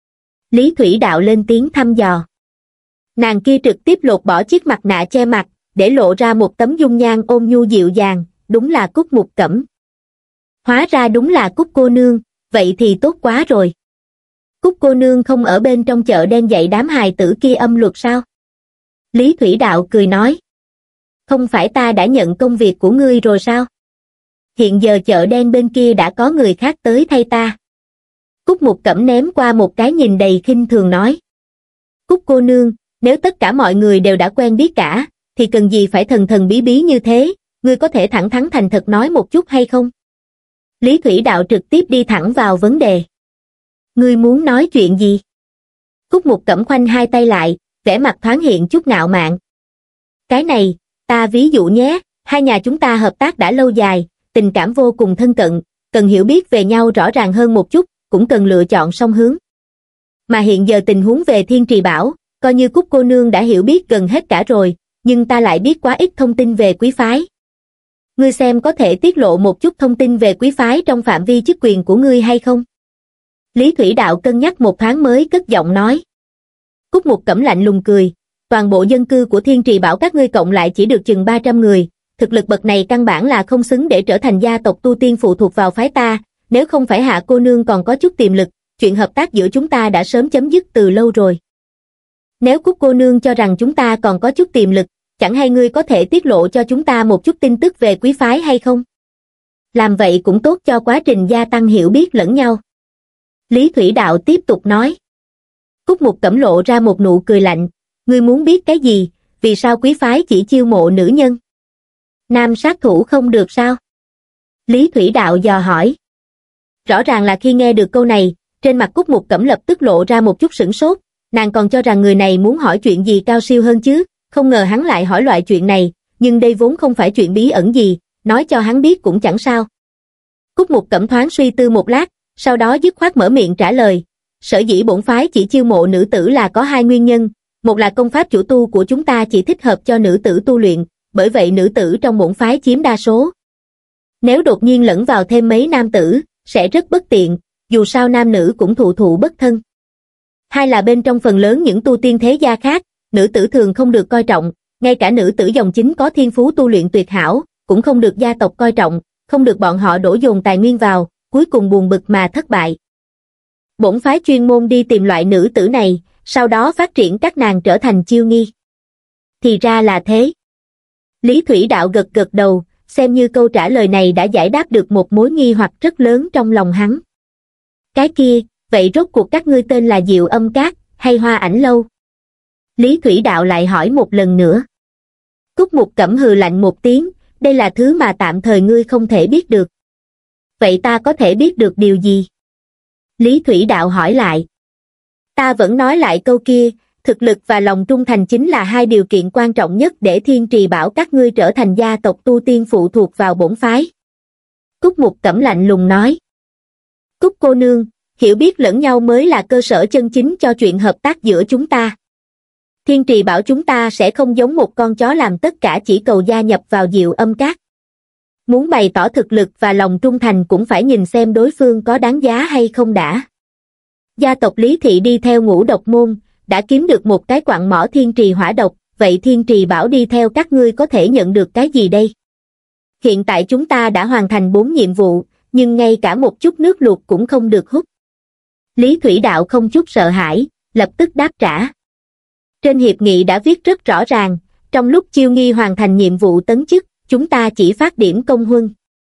Lý Thủy Đạo lên tiếng thăm dò. Nàng kia trực tiếp lột bỏ chiếc mặt nạ che mặt, để lộ ra một tấm dung nhan ôn nhu dịu dàng, đúng là Cúc Mục Cẩm. Hóa ra đúng là Cúc cô nương, vậy thì tốt quá rồi. Cúc cô nương không ở bên trong chợ đen dạy đám hài tử kia âm luật sao? Lý Thủy Đạo cười nói. Không phải ta đã nhận công việc của ngươi rồi sao? Hiện giờ chợ đen bên kia đã có người khác tới thay ta. Cúc Mục Cẩm ném qua một cái nhìn đầy khinh thường nói. Cúc cô nương, nếu tất cả mọi người đều đã quen biết cả, thì cần gì phải thần thần bí bí như thế, ngươi có thể thẳng thắn thành thật nói một chút hay không? Lý Thủy Đạo trực tiếp đi thẳng vào vấn đề. Ngươi muốn nói chuyện gì? Cúc Mục Cẩm khoanh hai tay lại, vẻ mặt thoáng hiện chút ngạo mạn. Cái này, ta ví dụ nhé, hai nhà chúng ta hợp tác đã lâu dài, tình cảm vô cùng thân cận, cần hiểu biết về nhau rõ ràng hơn một chút, cũng cần lựa chọn song hướng. Mà hiện giờ tình huống về Thiên Trì Bảo, coi như Cúc cô nương đã hiểu biết gần hết cả rồi, nhưng ta lại biết quá ít thông tin về quý phái. Ngươi xem có thể tiết lộ một chút thông tin về quý phái trong phạm vi chức quyền của ngươi hay không? Lý Thủy Đạo cân nhắc một thoáng mới cất giọng nói. Cúc Mục Cẩm lạnh lùng cười, toàn bộ dân cư của Thiên Trì Bảo các ngươi cộng lại chỉ được chừng ba trăm người, thực lực bậc này căn bản là không xứng để trở thành gia tộc tu tiên phụ thuộc vào phái ta, nếu không phải Hạ cô nương còn có chút tiềm lực, chuyện hợp tác giữa chúng ta đã sớm chấm dứt từ lâu rồi. Nếu Cúc cô nương cho rằng chúng ta còn có chút tiềm lực, chẳng hay ngươi có thể tiết lộ cho chúng ta một chút tin tức về quý phái hay không? Làm vậy cũng tốt cho quá trình gia tăng hiểu biết lẫn nhau. Lý Thủy Đạo tiếp tục nói. Cúc Mục Cẩm lộ ra một nụ cười lạnh, ngươi muốn biết cái gì, vì sao quý phái chỉ chiêu mộ nữ nhân? Nam sát thủ không được sao? Lý Thủy Đạo dò hỏi. Rõ ràng là khi nghe được câu này, trên mặt Cúc Mục Cẩm lập tức lộ ra một chút sửng sốt, nàng còn cho rằng người này muốn hỏi chuyện gì cao siêu hơn chứ, không ngờ hắn lại hỏi loại chuyện này, nhưng đây vốn không phải chuyện bí ẩn gì, nói cho hắn biết cũng chẳng sao. Cúc Mục Cẩm thoáng suy tư một lát, sau đó dứt khoát mở miệng trả lời, sở dĩ bổn phái chỉ chiêu mộ nữ tử là có hai nguyên nhân, một là công pháp chủ tu của chúng ta chỉ thích hợp cho nữ tử tu luyện, bởi vậy nữ tử trong bổn phái chiếm đa số. Nếu đột nhiên lẫn vào thêm mấy nam tử, sẽ rất bất tiện, dù sao nam nữ cũng thụ thụ bất thân. Hai là bên trong phần lớn những tu tiên thế gia khác, nữ tử thường không được coi trọng, ngay cả nữ tử dòng chính có thiên phú tu luyện tuyệt hảo, cũng không được gia tộc coi trọng, không được bọn họ đổ dồn tài nguyên vào, cuối cùng buồn bực mà thất bại. Bổn phái chuyên môn đi tìm loại nữ tử này, sau đó phát triển các nàng trở thành chiêu nghi. Thì ra là thế. Lý Thủy Đạo gật gật đầu, xem như câu trả lời này đã giải đáp được một mối nghi hoặc rất lớn trong lòng hắn. Cái kia, vậy rốt cuộc các ngươi tên là Diệu Âm Các, hay Hoa Ảnh Lâu? Lý Thủy Đạo lại hỏi một lần nữa. Cúc Mục Cẩm hừ lạnh một tiếng, đây là thứ mà tạm thời ngươi không thể biết được. Vậy ta có thể biết được điều gì? Lý Thủy Đạo hỏi lại. Ta vẫn nói lại câu kia, thực lực và lòng trung thành chính là hai điều kiện quan trọng nhất để Thiên Trì bảo các ngươi trở thành gia tộc tu tiên phụ thuộc vào bổn phái. Cúc Mục Cẩm lạnh lùng nói. Cúc cô nương, hiểu biết lẫn nhau mới là cơ sở chân chính cho chuyện hợp tác giữa chúng ta. Thiên Trì bảo chúng ta sẽ không giống một con chó làm tất cả chỉ cầu gia nhập vào Diệu Âm Các. Muốn bày tỏ thực lực và lòng trung thành cũng phải nhìn xem đối phương có đáng giá hay không đã. Gia tộc Lý Thị đi theo Ngũ Độc Môn, đã kiếm được một cái quặng mỏ Thiên Trì hỏa độc, vậy Thiên Trì bảo đi theo các ngươi có thể nhận được cái gì đây? Hiện tại chúng ta đã hoàn thành bốn nhiệm vụ, nhưng ngay cả một chút nước luộc cũng không được hút. Lý Thủy Đạo không chút sợ hãi, lập tức đáp trả. Trên hiệp nghị đã viết rất rõ ràng, trong lúc chiêu nghi hoàn thành nhiệm vụ tấn chức, chúng ta chỉ phát điểm công huân.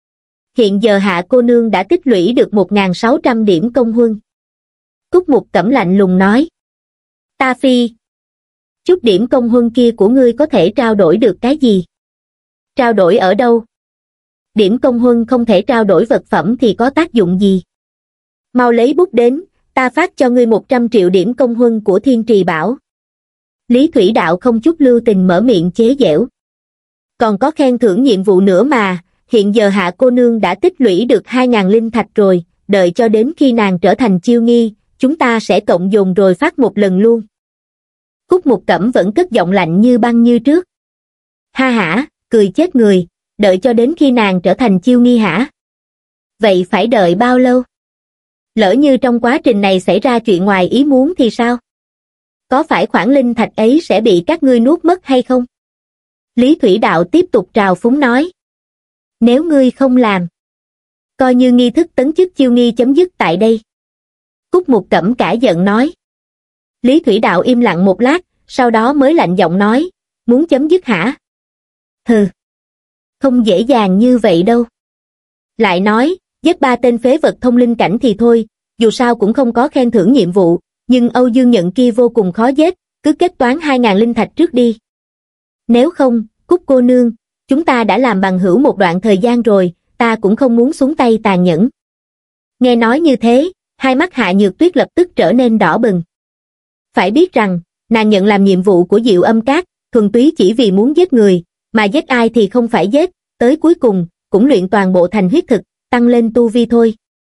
Hiện giờ Hạ cô nương đã tích lũy được một nghìn sáu trăm điểm công huân. Cúc Mục Cẩm lạnh lùng nói. Ta phi. Chút điểm công huân kia của ngươi có thể trao đổi được cái gì? Trao đổi ở đâu? Điểm công huân không thể trao đổi vật phẩm thì có tác dụng gì? Mau lấy bút đến, ta phát cho ngươi một trăm triệu điểm công huân của Thiên Trì bảo. Lý Thủy Đạo không chút lưu tình mở miệng chế giễu. Còn có khen thưởng nhiệm vụ nữa mà, hiện giờ Hạ cô nương đã tích lũy được hai nghìn linh thạch rồi, đợi cho đến khi nàng trở thành chiêu nghi, chúng ta sẽ cộng dồn rồi phát một lần luôn. Cúc Mục Cẩm vẫn cất giọng lạnh như băng như trước. Ha hả, cười chết người, đợi cho đến khi nàng trở thành chiêu nghi hả? Vậy phải đợi bao lâu? Lỡ như trong quá trình này xảy ra chuyện ngoài ý muốn thì sao? Có phải khoản linh thạch ấy sẽ bị các ngươi nuốt mất hay không? Lý Thủy Đạo tiếp tục trào phúng nói. Nếu ngươi không làm, coi như nghi thức tấn chức chiêu nghi chấm dứt tại đây. Cúc Mục Cẩm cả giận nói. Lý Thủy Đạo im lặng một lát, sau đó mới lạnh giọng nói, muốn chấm dứt hả? Hừ, không dễ dàng như vậy đâu. Lại nói, giết ba tên phế vật thông linh cảnh thì thôi, dù sao cũng không có khen thưởng nhiệm vụ, nhưng Âu Dương Nhận kia vô cùng khó giết, cứ kết toán hai nghìn linh thạch trước đi. Nếu không, Cúc cô nương, chúng ta đã làm bằng hữu một đoạn thời gian rồi, ta cũng không muốn xuống tay tàn nhẫn. Nghe nói như thế, hai mắt Hạ Nhược Tuyết lập tức trở nên đỏ bừng. Phải biết rằng, nàng nhận làm nhiệm vụ của Diệu Âm Các, thuần túy chỉ vì muốn giết người, mà giết ai thì không phải giết, tới cuối cùng, cũng luyện toàn bộ thành huyết thực, tăng lên tu vi thôi.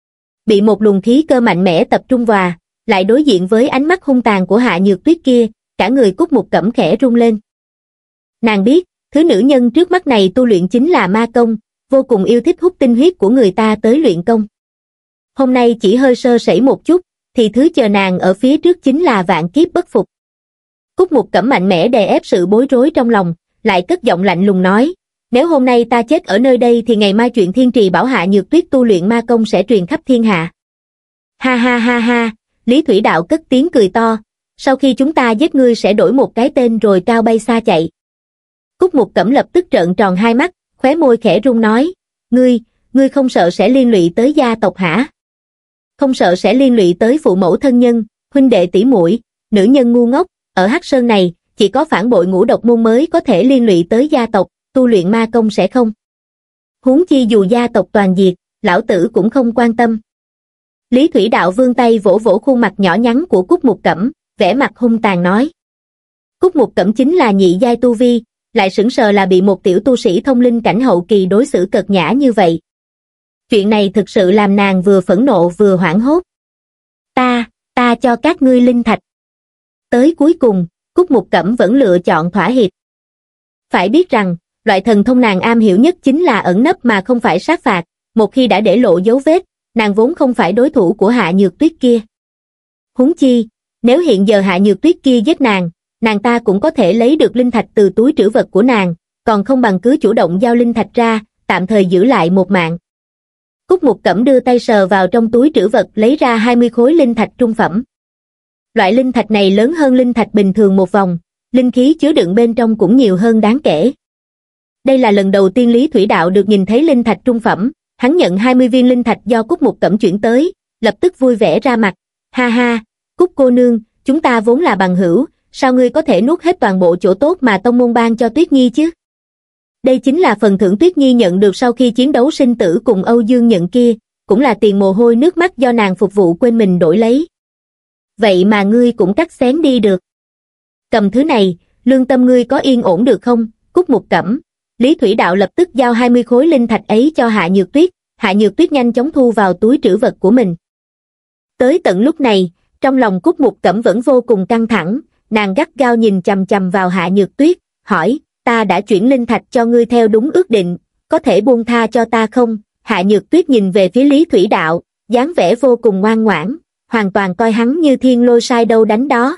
Bị một luồng khí cơ mạnh mẽ tập trung vào, lại đối diện với ánh mắt hung tàn của Hạ Nhược Tuyết kia, cả người Cúc Mục Cẩm khẽ rung lên. Nàng biết, thứ nữ nhân trước mắt này tu luyện chính là ma công, vô cùng yêu thích hút tinh huyết của người ta tới luyện công. Hôm nay chỉ hơi sơ sẩy một chút, thì thứ chờ nàng ở phía trước chính là vạn kiếp bất phục. Cúc Mục Cẩm mạnh mẽ đè ép sự bối rối trong lòng, lại cất giọng lạnh lùng nói, nếu hôm nay ta chết ở nơi đây thì ngày mai chuyện Thiên Trì bảo Hạ Nhược Tuyết tu luyện ma công sẽ truyền khắp thiên hạ. Ha ha ha ha, Lý Thủy Đạo cất tiếng cười to, sau khi chúng ta giết ngươi sẽ đổi một cái tên rồi cao bay xa chạy. Cúc Mục Cẩm lập tức trợn tròn hai mắt, khóe môi khẽ rung nói, ngươi, ngươi không sợ sẽ liên lụy tới gia tộc hả? Không sợ sẽ liên lụy tới phụ mẫu thân nhân, huynh đệ tỷ muội, nữ nhân ngu ngốc, ở Hắc Sơn này, chỉ có phản bội Ngũ Độc Môn mới có thể liên lụy tới gia tộc, tu luyện ma công sẽ không. Huống chi dù gia tộc toàn diệt, lão tử cũng không quan tâm. Lý Thủy Đạo vươn tay vỗ vỗ khuôn mặt nhỏ nhắn của Cúc Mục Cẩm, vẻ mặt hung tàn nói. Cúc Mục Cẩm chính là nhị giai tu vi, lại sững sờ là bị một tiểu tu sĩ thông linh cảnh hậu kỳ đối xử cợt nhã như vậy. Chuyện này thực sự làm nàng vừa phẫn nộ vừa hoảng hốt. Ta, ta cho các ngươi linh thạch. Tới cuối cùng, Cúc Mục Cẩm vẫn lựa chọn thỏa hiệp. Phải biết rằng, loại thần thông nàng am hiểu nhất chính là ẩn nấp mà không phải sát phạt, một khi đã để lộ dấu vết, nàng vốn không phải đối thủ của Hạ Nhược Tuyết kia. Huống chi, Nếu hiện giờ Hạ Nhược Tuyết kia giết nàng, nàng ta cũng có thể lấy được linh thạch từ túi trữ vật của nàng, còn không bằng cứ chủ động giao linh thạch ra, tạm thời giữ lại một mạng. Cúc Mục Cẩm đưa tay sờ vào trong túi trữ vật lấy ra hai mươi khối linh thạch trung phẩm. Loại linh thạch này lớn hơn linh thạch bình thường một vòng, linh khí chứa đựng bên trong cũng nhiều hơn đáng kể. Đây là lần đầu tiên Lý Thủy Đạo được nhìn thấy linh thạch trung phẩm, hắn nhận hai mươi viên linh thạch do Cúc Mục Cẩm chuyển tới, lập tức vui vẻ ra mặt, ha ha, Cúc cô nương, chúng ta vốn là bằng hữu, sao ngươi có thể nuốt hết toàn bộ chỗ tốt mà tông môn ban cho Tuyết Nhi chứ? Đây chính là phần thưởng Tuyết Nhi nhận được sau khi chiến đấu sinh tử cùng Âu Dương Nhận kia, cũng là tiền mồ hôi nước mắt do nàng phục vụ quên mình đổi lấy. Vậy mà ngươi cũng cắt xén đi được. Cầm thứ này, lương tâm ngươi có yên ổn được không, Cúc Mục Cẩm? Lý Thủy Đạo lập tức giao hai mươi khối linh thạch ấy cho Hạ Nhược Tuyết, Hạ Nhược Tuyết nhanh chóng thu vào túi trữ vật của mình. Tới tận lúc này, trong lòng Cúc Mục Cẩm vẫn vô cùng căng thẳng, nàng gắt gao nhìn chằm chằm vào Hạ Nhược Tuyết, hỏi, ta đã chuyển linh thạch cho ngươi theo đúng ước định, có thể buông tha cho ta không? Hạ Nhược Tuyết nhìn về phía Lý Thủy Đạo, dáng vẻ vô cùng ngoan ngoãn, hoàn toàn coi hắn như thiên lôi sai đâu đánh đó.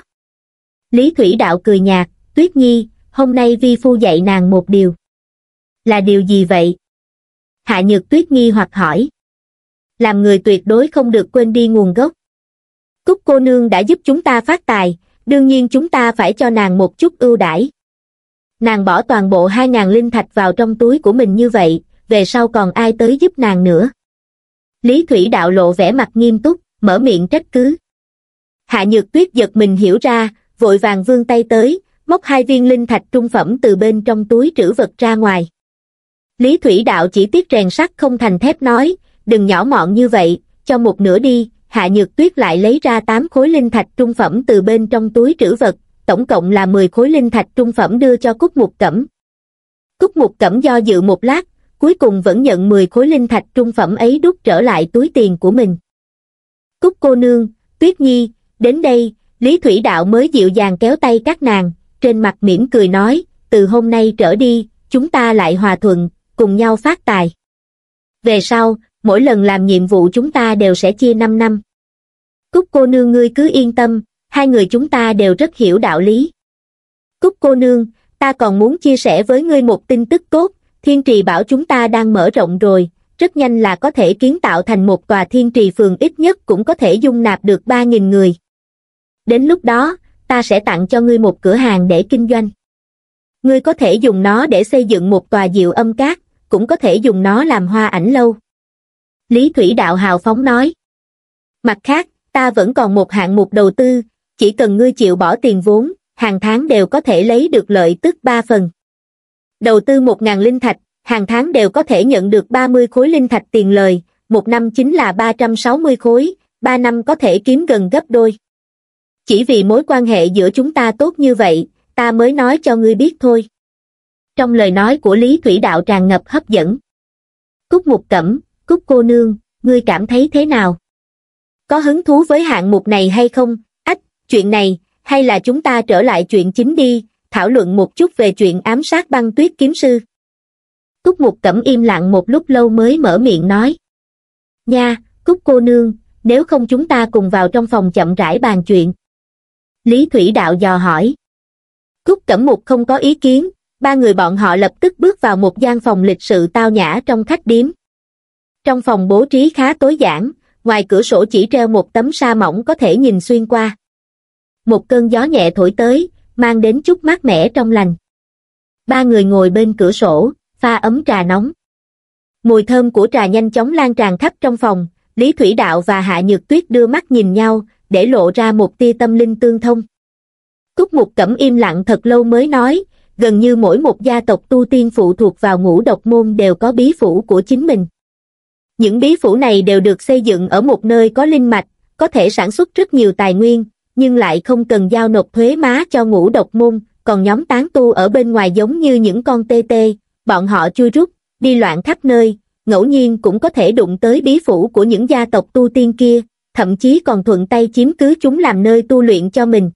Lý Thủy Đạo cười nhạt, Tuyết Nhi, hôm nay vi phu dạy nàng một điều. Là điều gì vậy? Hạ Nhược Tuyết nghi hoặc hỏi. Làm người tuyệt đối không được quên đi nguồn gốc. Cúc cô nương đã giúp chúng ta phát tài, đương nhiên chúng ta phải cho nàng một chút ưu đãi. Nàng bỏ toàn bộ hai ngàn linh thạch vào trong túi của mình như vậy, về sau còn ai tới giúp nàng nữa? Lý Thủy Đạo lộ vẻ mặt nghiêm túc, mở miệng trách cứ. Hạ Nhược Tuyết giật mình hiểu ra, vội vàng vươn tay tới, móc hai viên linh thạch trung phẩm từ bên trong túi trữ vật ra ngoài. Lý Thủy Đạo chỉ tiếc rèn sắt không thành thép nói, đừng nhỏ mọn như vậy, cho một nửa đi. Hạ Nhược Tuyết lại lấy ra tám khối linh thạch trung phẩm từ bên trong túi trữ vật, tổng cộng là mười khối linh thạch trung phẩm đưa cho Cúc Mục Cẩm. Cúc Mục Cẩm do dự một lát, cuối cùng vẫn nhận mười khối linh thạch trung phẩm ấy đút trở lại túi tiền của mình. Cúc cô nương, Tuyết Nhi, đến đây, Lý Thủy Đạo mới dịu dàng kéo tay các nàng, trên mặt mỉm cười nói, từ hôm nay trở đi, chúng ta lại hòa thuận, cùng nhau phát tài. Về sau, mỗi lần làm nhiệm vụ chúng ta đều sẽ chia năm năm. Cúc cô nương ngươi cứ yên tâm, hai người chúng ta đều rất hiểu đạo lý. Cúc cô nương, ta còn muốn chia sẻ với ngươi một tin tức tốt, Thiên Trì Bảo chúng ta đang mở rộng rồi, rất nhanh là có thể kiến tạo thành một tòa Thiên Trì Phường, ít nhất cũng có thể dung nạp được ba nghìn người. Đến lúc đó, ta sẽ tặng cho ngươi một cửa hàng để kinh doanh. Ngươi có thể dùng nó để xây dựng một tòa Diệu Âm Các, cũng có thể dùng nó làm Hoa Ảnh Lâu. Lý Thủy Đạo hào phóng nói. Mặt khác, ta vẫn còn một hạng mục đầu tư, chỉ cần ngươi chịu bỏ tiền vốn, hàng tháng đều có thể lấy được lợi tức ba phần. Đầu tư một ngàn linh thạch, hàng tháng đều có thể nhận được ba mươi khối linh thạch tiền lời, một năm chính là ba trăm sáu mươi khối, ba năm có thể kiếm gần gấp đôi. Chỉ vì mối quan hệ giữa chúng ta tốt như vậy, ta mới nói cho ngươi biết thôi. Trong lời nói của Lý Thủy Đạo tràn ngập hấp dẫn. Cúc Mục Cẩm, Cúc cô nương, ngươi cảm thấy thế nào? Có hứng thú với hạng mục này hay không? Ách, chuyện này, hay là chúng ta trở lại chuyện chính đi, thảo luận một chút về chuyện ám sát Băng Tuyết kiếm sư. Cúc Mục Cẩm im lặng một lúc lâu mới mở miệng nói. Nha, Cúc cô nương, nếu không chúng ta cùng vào trong phòng chậm rãi bàn chuyện. Lý Thủy Đạo dò hỏi. Cúc Cẩm Mục không có ý kiến, ba người bọn họ lập tức bước vào một gian phòng lịch sự tao nhã trong khách điếm. Trong phòng bố trí khá tối giản, ngoài cửa sổ chỉ treo một tấm sa mỏng có thể nhìn xuyên qua. Một cơn gió nhẹ thổi tới, mang đến chút mát mẻ trong lành. Ba người ngồi bên cửa sổ, pha ấm trà nóng. Mùi thơm của trà nhanh chóng lan tràn khắp trong phòng, Lý Thủy Đạo và Hạ Nhược Tuyết đưa mắt nhìn nhau, để lộ ra một tia tâm linh tương thông. Cúc Mục Cẩm im lặng thật lâu mới nói, gần như mỗi một gia tộc tu tiên phụ thuộc vào Ngũ Độc môn đều có bí phủ của chính mình. Những bí phủ này đều được xây dựng ở một nơi có linh mạch, có thể sản xuất rất nhiều tài nguyên, nhưng lại không cần giao nộp thuế má cho Ngũ Độc môn, còn nhóm tán tu ở bên ngoài giống như những con tê tê, bọn họ chui rút, đi loạn khắp nơi, ngẫu nhiên cũng có thể đụng tới bí phủ của những gia tộc tu tiên kia, thậm chí còn thuận tay chiếm cứ chúng làm nơi tu luyện cho mình.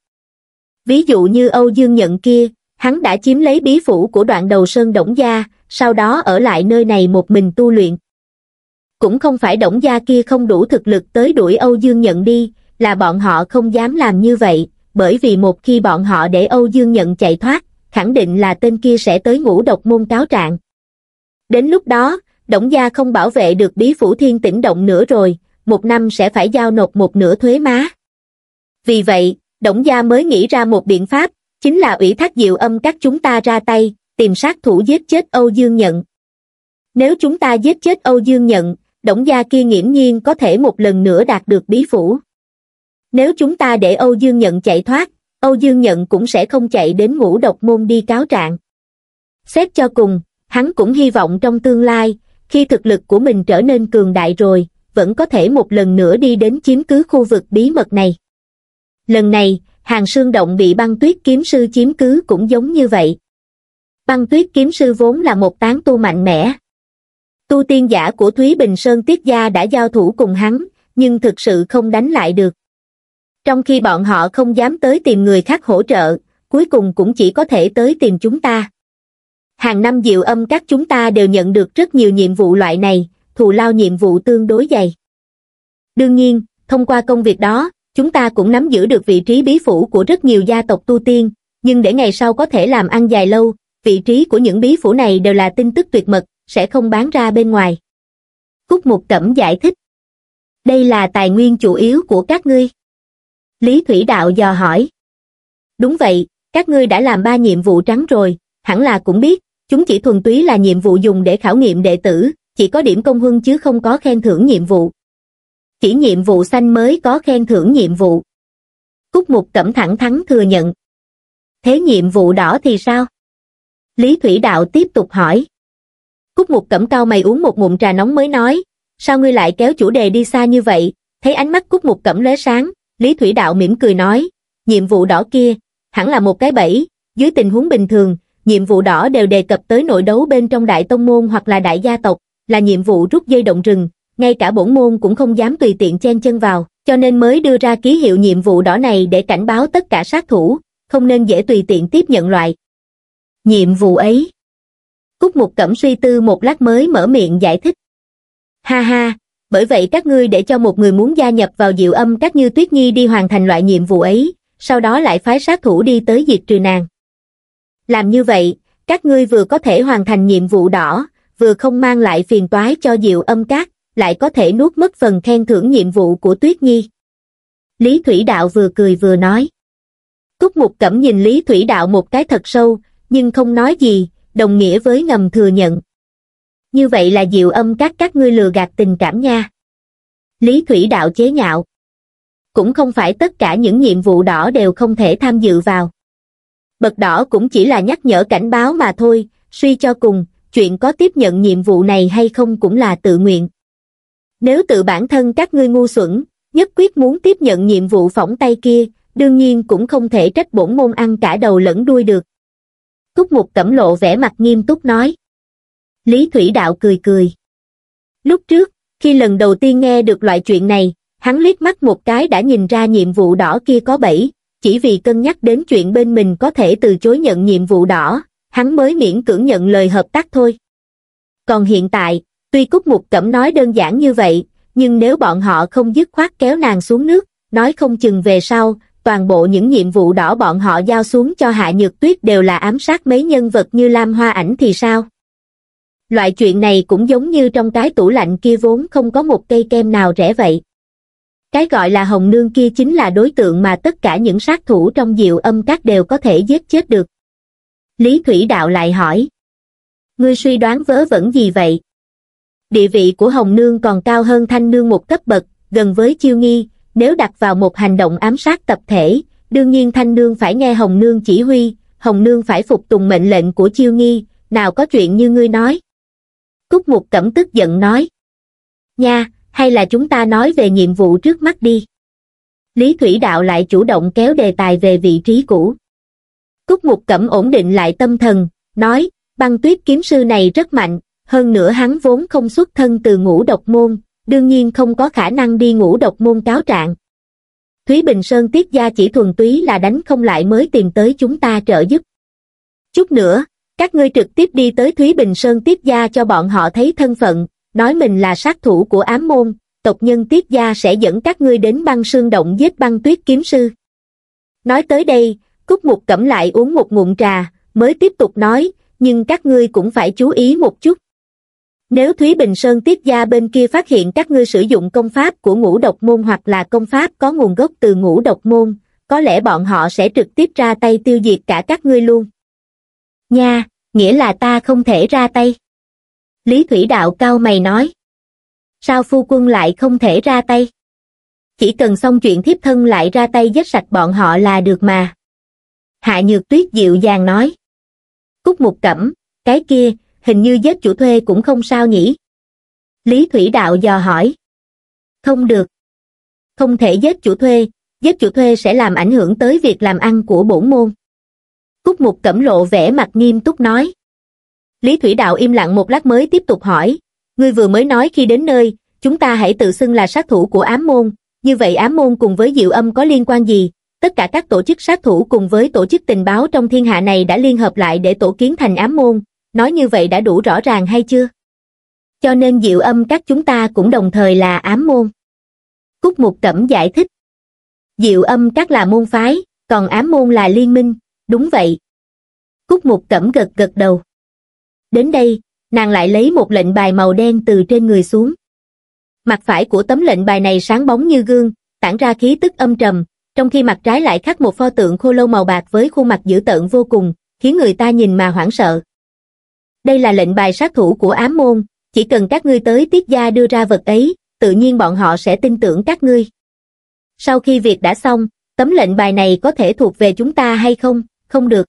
Ví dụ như Âu Dương Nhận kia, hắn đã chiếm lấy bí phủ của Đoạn Đầu Sơn Đổng Gia, sau đó ở lại nơi này một mình tu luyện. Cũng không phải Đổng Gia kia không đủ thực lực tới đuổi Âu Dương Nhận đi, là bọn họ không dám làm như vậy, bởi vì một khi bọn họ để Âu Dương Nhận chạy thoát, khẳng định là tên kia sẽ tới Ngũ Độc Môn cáo trạng. Đến lúc đó, Đổng gia không bảo vệ được bí phủ Thiên Tĩnh Động nữa rồi, một năm sẽ phải giao nộp một nửa thuế má. Vì vậy, Đổng gia mới nghĩ ra một biện pháp, chính là ủy thác Diệu Âm các chúng ta ra tay, tìm sát thủ giết chết Âu Dương Nhận. Nếu chúng ta giết chết Âu Dương Nhận, Đổng gia kia nghiễm nhiên có thể một lần nữa đạt được bí phủ. Nếu chúng ta để Âu Dương Nhận chạy thoát, Âu Dương Nhận cũng sẽ không chạy đến Ngũ Độc Môn đi cáo trạng. Xét cho cùng, hắn cũng hy vọng trong tương lai, khi thực lực của mình trở nên cường đại rồi, vẫn có thể một lần nữa đi đến chiếm cứ khu vực bí mật này. Lần này, Hàng Sương Động bị Băng Tuyết Kiếm Sư chiếm cứ cũng giống như vậy. Băng Tuyết Kiếm Sư vốn là một tán tu mạnh mẽ. Tu tiên giả của Thúy Bình Sơn Tiết gia đã giao thủ cùng hắn, nhưng thực sự không đánh lại được. Trong khi bọn họ không dám tới tìm người khác hỗ trợ, cuối cùng cũng chỉ có thể tới tìm chúng ta. Hàng năm Diệu Âm các chúng ta đều nhận được rất nhiều nhiệm vụ loại này, thù lao nhiệm vụ tương đối dày. Đương nhiên, thông qua công việc đó, chúng ta cũng nắm giữ được vị trí bí phủ của rất nhiều gia tộc tu tiên, nhưng để ngày sau có thể làm ăn dài lâu, vị trí của những bí phủ này đều là tin tức tuyệt mật, sẽ không bán ra bên ngoài. Cúc Mục Cẩm giải thích. Đây là tài nguyên chủ yếu của các ngươi. Lý Thủy Đạo dò hỏi. Đúng vậy, các ngươi đã làm ba nhiệm vụ trắng rồi, hẳn là cũng biết, chúng chỉ thuần túy là nhiệm vụ dùng để khảo nghiệm đệ tử, chỉ có điểm công huân chứ không có khen thưởng nhiệm vụ. Chỉ nhiệm vụ xanh mới có khen thưởng nhiệm vụ. Cúc Mục Cẩm thẳng thắn thừa nhận. Thế nhiệm vụ đỏ thì sao? Lý Thủy Đạo tiếp tục hỏi. Cúc Mục Cẩm cau mày uống một ngụm trà nóng mới nói, sao ngươi lại kéo chủ đề đi xa như vậy? Thấy ánh mắt Cúc Mục Cẩm lóe sáng, Lý Thủy Đạo mỉm cười nói, nhiệm vụ đỏ kia, hẳn là một cái bẫy, dưới tình huống bình thường, nhiệm vụ đỏ đều đề cập tới nội đấu bên trong đại tông môn hoặc là đại gia tộc, là nhiệm vụ rút dây động rừng, ngay cả bổn môn cũng không dám tùy tiện chen chân vào, cho nên mới đưa ra ký hiệu nhiệm vụ đỏ này để cảnh báo tất cả sát thủ, không nên dễ tùy tiện tiếp nhận loại nhiệm vụ ấy. Cúc Mục Cẩm suy tư một lát mới mở miệng giải thích. Ha ha, bởi vậy các ngươi để cho một người muốn gia nhập vào Diệu Âm các như Tuyết Nhi đi hoàn thành loại nhiệm vụ ấy, sau đó lại phái sát thủ đi tới diệt trừ nàng. Làm như vậy, các ngươi vừa có thể hoàn thành nhiệm vụ đỏ, vừa không mang lại phiền toái cho Diệu Âm các, lại có thể nuốt mất phần khen thưởng nhiệm vụ của Tuyết Nhi. Lý Thủy Đạo vừa cười vừa nói. Cúc Mục Cẩm nhìn Lý Thủy Đạo một cái thật sâu, nhưng không nói gì, đồng nghĩa với ngầm thừa nhận. Như vậy là Diệu Âm các các ngươi lừa gạt tình cảm nha. Lý Thủy Đạo chế nhạo. Cũng không phải tất cả những nhiệm vụ đỏ đều không thể tham dự vào. Bậc đỏ cũng chỉ là nhắc nhở cảnh báo mà thôi, suy cho cùng, chuyện có tiếp nhận nhiệm vụ này hay không cũng là tự nguyện. Nếu tự bản thân các ngươi ngu xuẩn, nhất quyết muốn tiếp nhận nhiệm vụ phỏng tay kia, đương nhiên cũng không thể trách bổn môn ăn cả đầu lẫn đuôi được. Cúc Mục Cẩm lộ vẻ mặt nghiêm túc nói. Lý Thủy Đạo cười cười. Lúc trước, khi lần đầu tiên nghe được loại chuyện này, hắn liếc mắt một cái đã nhìn ra nhiệm vụ đỏ kia có bẫy, chỉ vì cân nhắc đến chuyện bên mình có thể từ chối nhận nhiệm vụ đỏ, hắn mới miễn cưỡng nhận lời hợp tác thôi. Còn hiện tại, tuy Cúc Mục Cẩm nói đơn giản như vậy, nhưng nếu bọn họ không dứt khoát kéo nàng xuống nước, nói không chừng về sau, toàn bộ những nhiệm vụ đỏ bọn họ giao xuống cho Hạ Nhược Tuyết đều là ám sát mấy nhân vật như Lam Hoa Ảnh thì sao? Loại chuyện này cũng giống như trong cái tủ lạnh kia vốn không có một cây kem nào rẻ vậy. Cái gọi là Hồng Nương kia chính là đối tượng mà tất cả những sát thủ trong Diệu Âm các đều có thể giết chết được. Lý Thủy Đạo lại hỏi. Ngươi suy đoán vớ vẩn gì vậy? Địa vị của Hồng Nương còn cao hơn Thanh Nương một cấp bậc, gần với Chiêu Nghi, nếu đặt vào một hành động ám sát tập thể, đương nhiên Thanh Nương phải nghe Hồng Nương chỉ huy, Hồng Nương phải phục tùng mệnh lệnh của Chiêu Nghi, nào có chuyện như ngươi nói. Cúc Mục Cẩm tức giận nói. Nha, hay là chúng ta nói về nhiệm vụ trước mắt đi. Lý Thủy Đạo lại chủ động kéo đề tài về vị trí cũ. Cúc Mục Cẩm ổn định lại tâm thần, nói, Băng Tuyết Kiếm Sư này rất mạnh, hơn nữa hắn vốn không xuất thân từ Ngũ Độc Môn, đương nhiên không có khả năng đi Ngũ Độc Môn cáo trạng. Thúy Bình Sơn Tiết gia chỉ thuần túy là đánh không lại mới tìm tới chúng ta trợ giúp. Chút nữa, các ngươi trực tiếp đi tới Thúy Bình Sơn Tiết gia cho bọn họ thấy thân phận, nói mình là sát thủ của ám môn, tộc nhân Tiết gia sẽ dẫn các ngươi đến băng sương động giết băng tuyết kiếm sư. Nói tới đây, Cúc Mục Cẩm lại uống một ngụm trà, mới tiếp tục nói, nhưng các ngươi cũng phải chú ý một chút. Nếu Thúy Bình Sơn Tiết gia bên kia phát hiện các ngươi sử dụng công pháp của Ngũ Độc môn hoặc là công pháp có nguồn gốc từ Ngũ Độc môn, có lẽ bọn họ sẽ trực tiếp ra tay tiêu diệt cả các ngươi luôn. Nha, nghĩa là ta không thể ra tay. Lý Thủy Đạo cau mày nói. Sao phu quân lại không thể ra tay? Chỉ cần xong chuyện thiếp thân lại ra tay giết sạch bọn họ là được mà. Hạ Nhược Tuyết dịu dàng nói. Cúc Mục Cẩm, cái kia, hình như giết chủ thuê cũng không sao nhỉ? Lý Thủy Đạo dò hỏi. Không được. Không thể giết chủ thuê, giết chủ thuê sẽ làm ảnh hưởng tới việc làm ăn của bổn môn. Cúc Mục Cẩm lộ vẻ mặt nghiêm túc nói. Lý Thủy Đạo im lặng một lát mới tiếp tục hỏi, ngươi vừa mới nói khi đến nơi, chúng ta hãy tự xưng là sát thủ của ám môn, như vậy ám môn cùng với Diệu Âm có liên quan gì? Tất cả các tổ chức sát thủ cùng với tổ chức tình báo trong thiên hạ này đã liên hợp lại để tổ kiến thành ám môn, nói như vậy đã đủ rõ ràng hay chưa? Cho nên Diệu Âm các chúng ta cũng đồng thời là ám môn. Cúc Mục Cẩm giải thích. Diệu Âm các là môn phái, còn ám môn là liên minh, đúng vậy. Cúc Mục Cẩm gật gật đầu. Đến đây, nàng lại lấy một lệnh bài màu đen từ trên người xuống. Mặt phải của tấm lệnh bài này sáng bóng như gương, tản ra khí tức âm trầm, trong khi mặt trái lại khắc một pho tượng khô lâu màu bạc với khuôn mặt dữ tợn vô cùng, khiến người ta nhìn mà hoảng sợ. Đây là lệnh bài sát thủ của ám môn, chỉ cần các ngươi tới Tiết gia đưa ra vật ấy, tự nhiên bọn họ sẽ tin tưởng các ngươi. Sau khi việc đã xong, tấm lệnh bài này có thể thuộc về chúng ta hay không? Không được.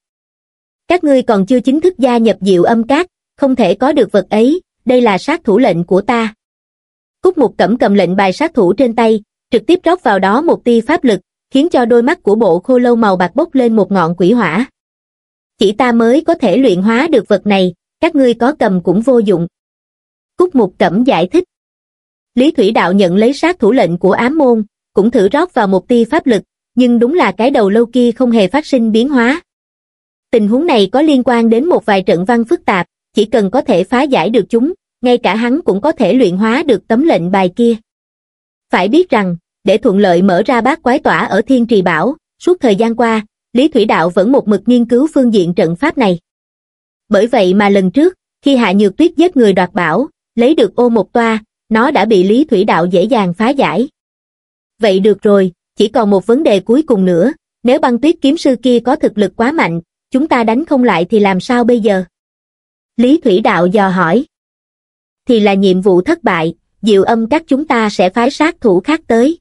Các ngươi còn chưa chính thức gia nhập Diệu Âm các, không thể có được vật ấy, đây là sát thủ lệnh của ta. Cúc Mục Cẩm cầm lệnh bài sát thủ trên tay, trực tiếp rót vào đó một tia pháp lực, khiến cho đôi mắt của bộ khô lâu màu bạc bốc lên một ngọn quỷ hỏa. Chỉ ta mới có thể luyện hóa được vật này, các ngươi có cầm cũng vô dụng. Cúc Mục Cẩm giải thích. Lý Thủy Đạo nhận lấy sát thủ lệnh của ám môn, cũng thử rót vào một tia pháp lực, nhưng đúng là cái đầu lâu kia không hề phát sinh biến hóa. Tình huống này có liên quan đến một vài trận văn phức tạp, chỉ cần có thể phá giải được chúng, ngay cả hắn cũng có thể luyện hóa được tấm lệnh bài kia. Phải biết rằng, để thuận lợi mở ra bát quái tỏa ở Thiên Trì Bảo, suốt thời gian qua, Lý Thủy Đạo vẫn một mực nghiên cứu phương diện trận pháp này. Bởi vậy mà lần trước, khi Hạ Nhược Tuyết giết người đoạt bảo, lấy được ô một toa, nó đã bị Lý Thủy Đạo dễ dàng phá giải. Vậy được rồi, chỉ còn một vấn đề cuối cùng nữa, nếu băng tuyết kiếm sư kia có thực lực quá mạnh, chúng ta đánh không lại thì làm sao bây giờ? Lý Thủy Đạo dò hỏi. Thì là nhiệm vụ thất bại, Diệu Âm các chúng ta sẽ phái sát thủ khác tới.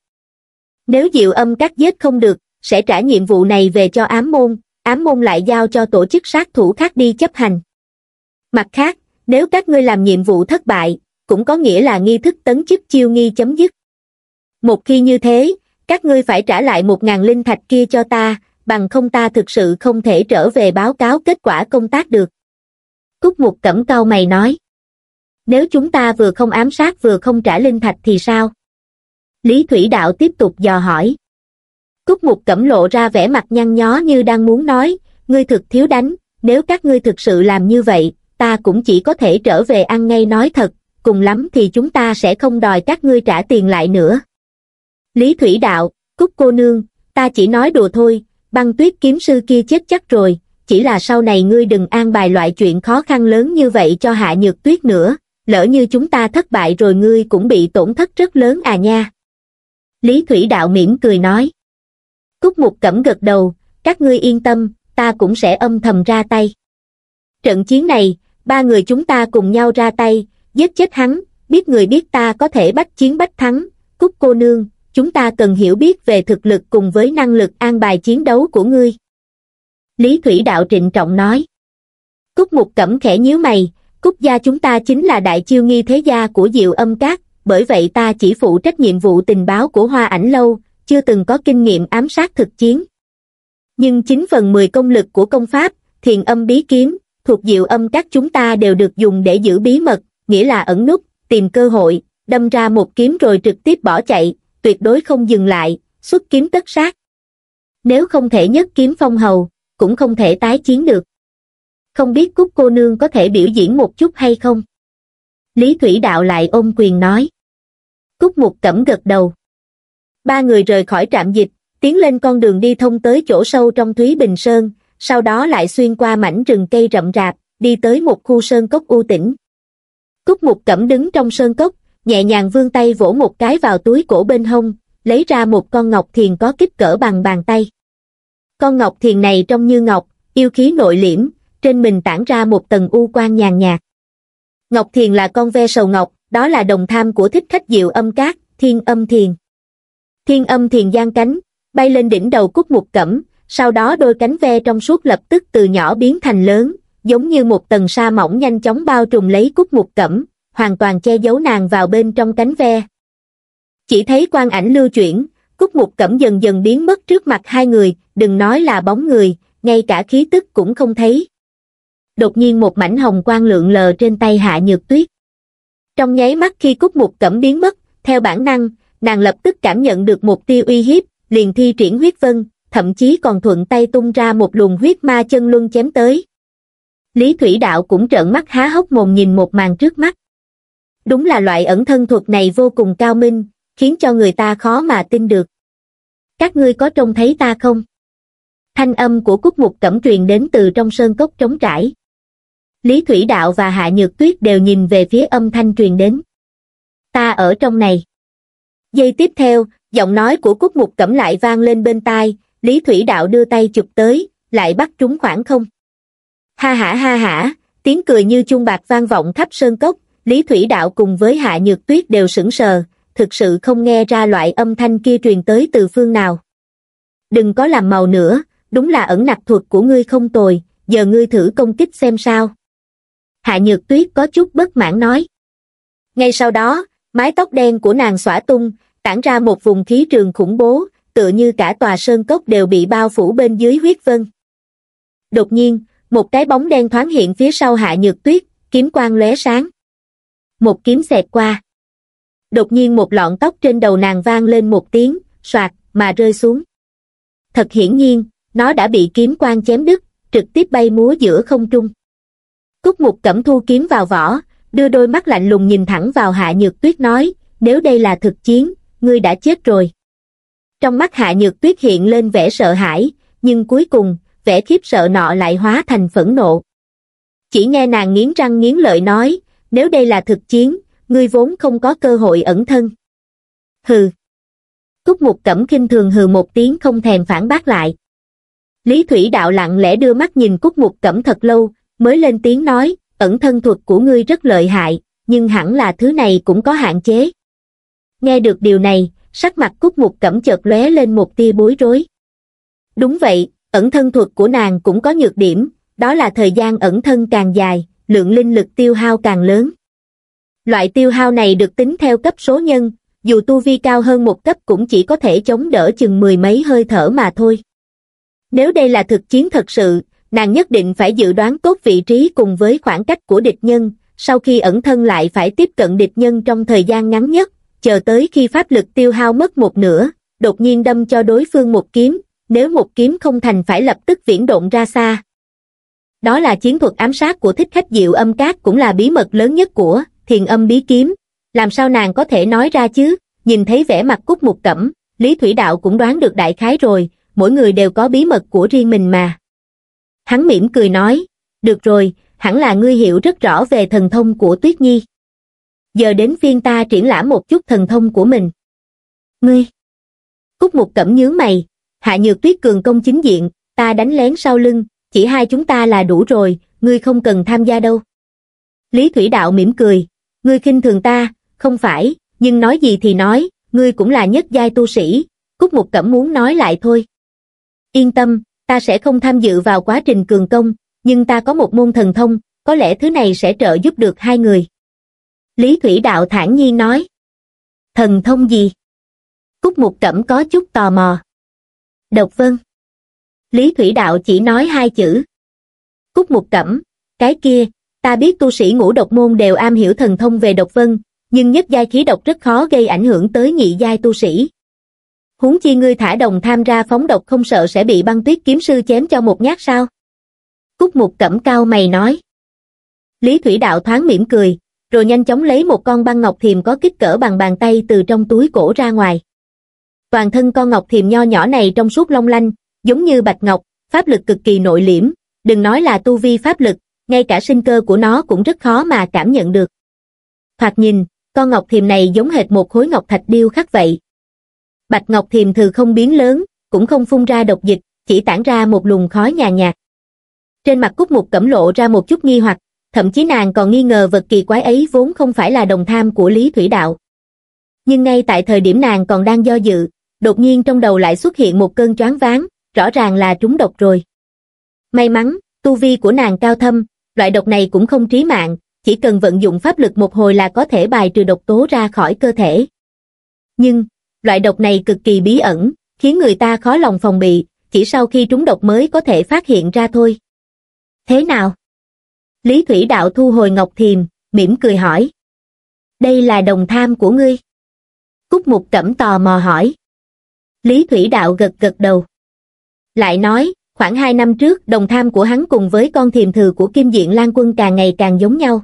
Nếu Diệu Âm các giết không được, sẽ trả nhiệm vụ này về cho ám môn, ám môn lại giao cho tổ chức sát thủ khác đi chấp hành. Mặt khác, nếu các ngươi làm nhiệm vụ thất bại, cũng có nghĩa là nghi thức tấn chức chiêu nghi chấm dứt. Một khi như thế, các ngươi phải trả lại một ngàn linh thạch kia cho ta, bằng không ta thực sự không thể trở về báo cáo kết quả công tác được. Cúc Mục Cẩm cau mày nói. Nếu chúng ta vừa không ám sát vừa không trả linh thạch thì sao? Lý Thủy Đạo tiếp tục dò hỏi. Cúc Mục Cẩm lộ ra vẻ mặt nhăn nhó như đang muốn nói, ngươi thực thiếu đánh, nếu các ngươi thực sự làm như vậy, ta cũng chỉ có thể trở về ăn ngay nói thật, cùng lắm thì chúng ta sẽ không đòi các ngươi trả tiền lại nữa. Lý Thủy Đạo, Cúc cô nương, ta chỉ nói đùa thôi, băng tuyết kiếm sư kia chết chắc rồi, chỉ là sau này ngươi đừng an bài loại chuyện khó khăn lớn như vậy cho Hạ Nhược Tuyết nữa, lỡ như chúng ta thất bại rồi ngươi cũng bị tổn thất rất lớn à nha. Lý Thủy Đạo mỉm cười nói. Cúc Mục Cẩm gật đầu, các ngươi yên tâm, ta cũng sẽ âm thầm ra tay. Trận chiến này, ba người chúng ta cùng nhau ra tay, giết chết hắn, biết người biết ta có thể bách chiến bách thắng. Cúc cô nương, chúng ta cần hiểu biết về thực lực cùng với năng lực an bài chiến đấu của ngươi. Lý Thủy Đạo trịnh trọng nói. Cúc Mục Cẩm khẽ nhíu mày, Cúc gia chúng ta chính là đại chiêu nghi thế gia của Diệu Âm các, bởi vậy ta chỉ phụ trách nhiệm vụ tình báo của Hoa Ảnh Lâu, chưa từng có kinh nghiệm ám sát thực chiến. Nhưng chín phần mười công lực của công pháp, Thiền Âm bí kiếm, thuộc Diệu Âm các chúng ta đều được dùng để giữ bí mật, nghĩa là ẩn núp, tìm cơ hội, đâm ra một kiếm rồi trực tiếp bỏ chạy, tuyệt đối không dừng lại, xuất kiếm tất sát. Nếu không thể nhất kiếm phong hầu, cũng không thể tái chiến được. Không biết Cúc cô nương có thể biểu diễn một chút hay không? Lý Thủy Đạo lại ôm quyền nói. Cúc Mục Cẩm gật đầu. Ba người rời khỏi trạm dịch, tiến lên con đường đi thông tới chỗ sâu trong Thúy Bình Sơn, sau đó lại xuyên qua mảnh rừng cây rậm rạp, đi tới một khu sơn cốc u tĩnh. Cúc Mục Cẩm đứng trong sơn cốc, nhẹ nhàng vươn tay vỗ một cái vào túi cổ bên hông, lấy ra một con ngọc thiền có kích cỡ bằng bàn tay. Con ngọc thiền này trông như ngọc, yêu khí nội liễm, trên mình tản ra một tầng u quang nhàn nhạt. Ngọc thiền là con ve sầu ngọc, đó là đồng tham của thích khách Diệu Âm Các, Thiên Âm Thiền. Thiên Âm Thiền giang cánh, bay lên đỉnh đầu Cúc Mục Cẩm, sau đó đôi cánh ve trong suốt lập tức từ nhỏ biến thành lớn, giống như một tầng sa mỏng nhanh chóng bao trùm lấy Cúc Mục Cẩm, hoàn toàn che giấu nàng vào bên trong cánh ve. Chỉ thấy quang ảnh lưu chuyển, Cúc Mục Cẩm dần dần biến mất trước mặt hai người, đừng nói là bóng người, ngay cả khí tức cũng không thấy. Đột nhiên một mảnh hồng quang lượn lờ trên tay Hạ Nhược Tuyết. Trong nháy mắt khi Cúc Mục Cẩm biến mất, theo bản năng, nàng lập tức cảm nhận được một tia uy hiếp, liền thi triển huyết vân, thậm chí còn thuận tay tung ra một luồng huyết ma chân luân chém tới. Lý Thủy Đạo cũng trợn mắt há hốc mồm nhìn một màn trước mắt. Đúng là loại ẩn thân thuật này vô cùng cao minh, khiến cho người ta khó mà tin được. Các ngươi có trông thấy ta không? Thanh âm của Cúc Mục Cẩm truyền đến từ trong sơn cốc trống trải. Lý Thủy Đạo và Hạ Nhược Tuyết đều nhìn về phía âm thanh truyền đến. Ta ở trong này. Giây tiếp theo, giọng nói của Cúc Mục Cẩm lại vang lên bên tai, Lý Thủy Đạo đưa tay chụp tới, lại bắt trúng khoảng không. Ha hả ha hả, tiếng cười như chuông bạc vang vọng khắp sơn cốc, Lý Thủy Đạo cùng với Hạ Nhược Tuyết đều sững sờ, thực sự không nghe ra loại âm thanh kia truyền tới từ phương nào. Đừng có làm màu nữa, đúng là ẩn nặc thuật của ngươi không tồi, giờ ngươi thử công kích xem sao. Hạ Nhược Tuyết có chút bất mãn nói. Ngay sau đó, mái tóc đen của nàng xõa tung, tản ra một vùng khí trường khủng bố, tựa như cả tòa sơn cốc đều bị bao phủ bên dưới huyết vân. Đột nhiên, một cái bóng đen thoáng hiện phía sau Hạ Nhược Tuyết, kiếm quang lóe sáng. Một kiếm xẹt qua. Đột nhiên một lọn tóc trên đầu nàng vang lên một tiếng, soạt, mà rơi xuống. Thật hiển nhiên, nó đã bị kiếm quang chém đứt, trực tiếp bay múa giữa không trung. Cúc Mục Cẩm thu kiếm vào vỏ, đưa đôi mắt lạnh lùng nhìn thẳng vào Hạ Nhược Tuyết nói, nếu đây là thực chiến, ngươi đã chết rồi. Trong mắt Hạ Nhược Tuyết hiện lên vẻ sợ hãi, nhưng cuối cùng, vẻ khiếp sợ nọ lại hóa thành phẫn nộ. Chỉ nghe nàng nghiến răng nghiến lợi nói, nếu đây là thực chiến, ngươi vốn không có cơ hội ẩn thân. Hừ. Cúc Mục Cẩm khinh thường hừ một tiếng không thèm phản bác lại. Lý Thủy Đạo lặng lẽ đưa mắt nhìn Cúc Mục Cẩm thật lâu, mới lên tiếng nói, ẩn thân thuật của ngươi rất lợi hại, nhưng hẳn là thứ này cũng có hạn chế. Nghe được điều này, sắc mặt Cúc Mục Cẩm chợt lóe lên một tia bối rối. Đúng vậy, ẩn thân thuật của nàng cũng có nhược điểm, đó là thời gian ẩn thân càng dài, lượng linh lực tiêu hao càng lớn. Loại tiêu hao này được tính theo cấp số nhân, dù tu vi cao hơn một cấp cũng chỉ có thể chống đỡ chừng mười mấy hơi thở mà thôi. Nếu đây là thực chiến thật sự, nàng nhất định phải dự đoán tốt vị trí cùng với khoảng cách của địch nhân, sau khi ẩn thân lại phải tiếp cận địch nhân trong thời gian ngắn nhất, chờ tới khi pháp lực tiêu hao mất một nửa, đột nhiên đâm cho đối phương một kiếm, nếu một kiếm không thành phải lập tức viễn độn ra xa. Đó là chiến thuật ám sát của thích khách Diệu Âm Các, cũng là bí mật lớn nhất của Thiền Âm Bí Kiếm, làm sao nàng có thể nói ra chứ? Nhìn thấy vẻ mặt Cúc Mục Cẩm, Lý Thủy Đạo cũng đoán được đại khái rồi, mỗi người đều có bí mật của riêng mình mà. Hắn mỉm cười nói, được rồi, hẳn là ngươi hiểu rất rõ về thần thông của Tuyết Nhi. Giờ đến phiên ta triển lãm một chút thần thông của mình. Ngươi? Cúc Mục Cẩm nhướng mày, Hạ Nhược Tuyết cường công chính diện, ta đánh lén sau lưng, chỉ hai chúng ta là đủ rồi, ngươi không cần tham gia đâu. Lý Thủy Đạo mỉm cười, ngươi khinh thường ta, không phải, nhưng nói gì thì nói, ngươi cũng là nhất giai tu sĩ, Cúc Mục Cẩm muốn nói lại thôi. Yên tâm, ta sẽ không tham dự vào quá trình cường công, nhưng ta có một môn thần thông, có lẽ thứ này sẽ trợ giúp được hai người. Lý Thủy Đạo thản nhiên nói. Thần thông gì? Cúc Mục Cẩm có chút tò mò. Độc vân. Lý Thủy Đạo chỉ nói hai chữ. Cúc Mục Cẩm, cái kia, ta biết tu sĩ ngũ độc môn đều am hiểu thần thông về độc vân, nhưng nhất giai khí độc rất khó gây ảnh hưởng tới nhị giai tu sĩ. Huống chi ngươi thả đồng tham ra phóng độc không sợ sẽ bị Băng Tuyết kiếm sư chém cho một nhát sao? Cúc Mục Cẩm cao mày nói. Lý Thủy Đạo thoáng mỉm cười, rồi nhanh chóng lấy một con băng ngọc thiềm có kích cỡ bằng bàn tay từ trong túi cổ ra ngoài. Toàn thân con ngọc thiềm nho nhỏ này trong suốt long lanh, giống như bạch ngọc, pháp lực cực kỳ nội liễm, đừng nói là tu vi pháp lực, ngay cả sinh cơ của nó cũng rất khó mà cảm nhận được. Thoạt nhìn, con ngọc thiềm này giống hệt một khối ngọc thạch điêu khắc vậy. Bạch ngọc thiềm thừ không biến lớn, cũng không phun ra độc dịch, chỉ tản ra một luồng khói nhàn nhạt. Trên mặt Cúc Mục Cẩm lộ ra một chút nghi hoặc, thậm chí nàng còn nghi ngờ vật kỳ quái ấy vốn không phải là đồng tham của Lý Thủy Đạo. Nhưng ngay tại thời điểm nàng còn đang do dự, đột nhiên trong đầu lại xuất hiện một cơn choáng váng, rõ ràng là trúng độc rồi. May mắn, tu vi của nàng cao thâm, loại độc này cũng không trí mạng, chỉ cần vận dụng pháp lực một hồi là có thể bài trừ độc tố ra khỏi cơ thể. Nhưng, loại độc này cực kỳ bí ẩn, khiến người ta khó lòng phòng bị, chỉ sau khi trúng độc mới có thể phát hiện ra thôi. Thế nào? Lý Thủy Đạo thu hồi ngọc thiềm, mỉm cười hỏi. Đây là đồng tham của ngươi? Cúc Mục Cẩm tò mò hỏi. Lý Thủy Đạo gật gật đầu. Lại nói, khoảng hai năm trước đồng tham của hắn cùng với con thiềm thừ của Kim Diện Lan Quân càng ngày càng giống nhau.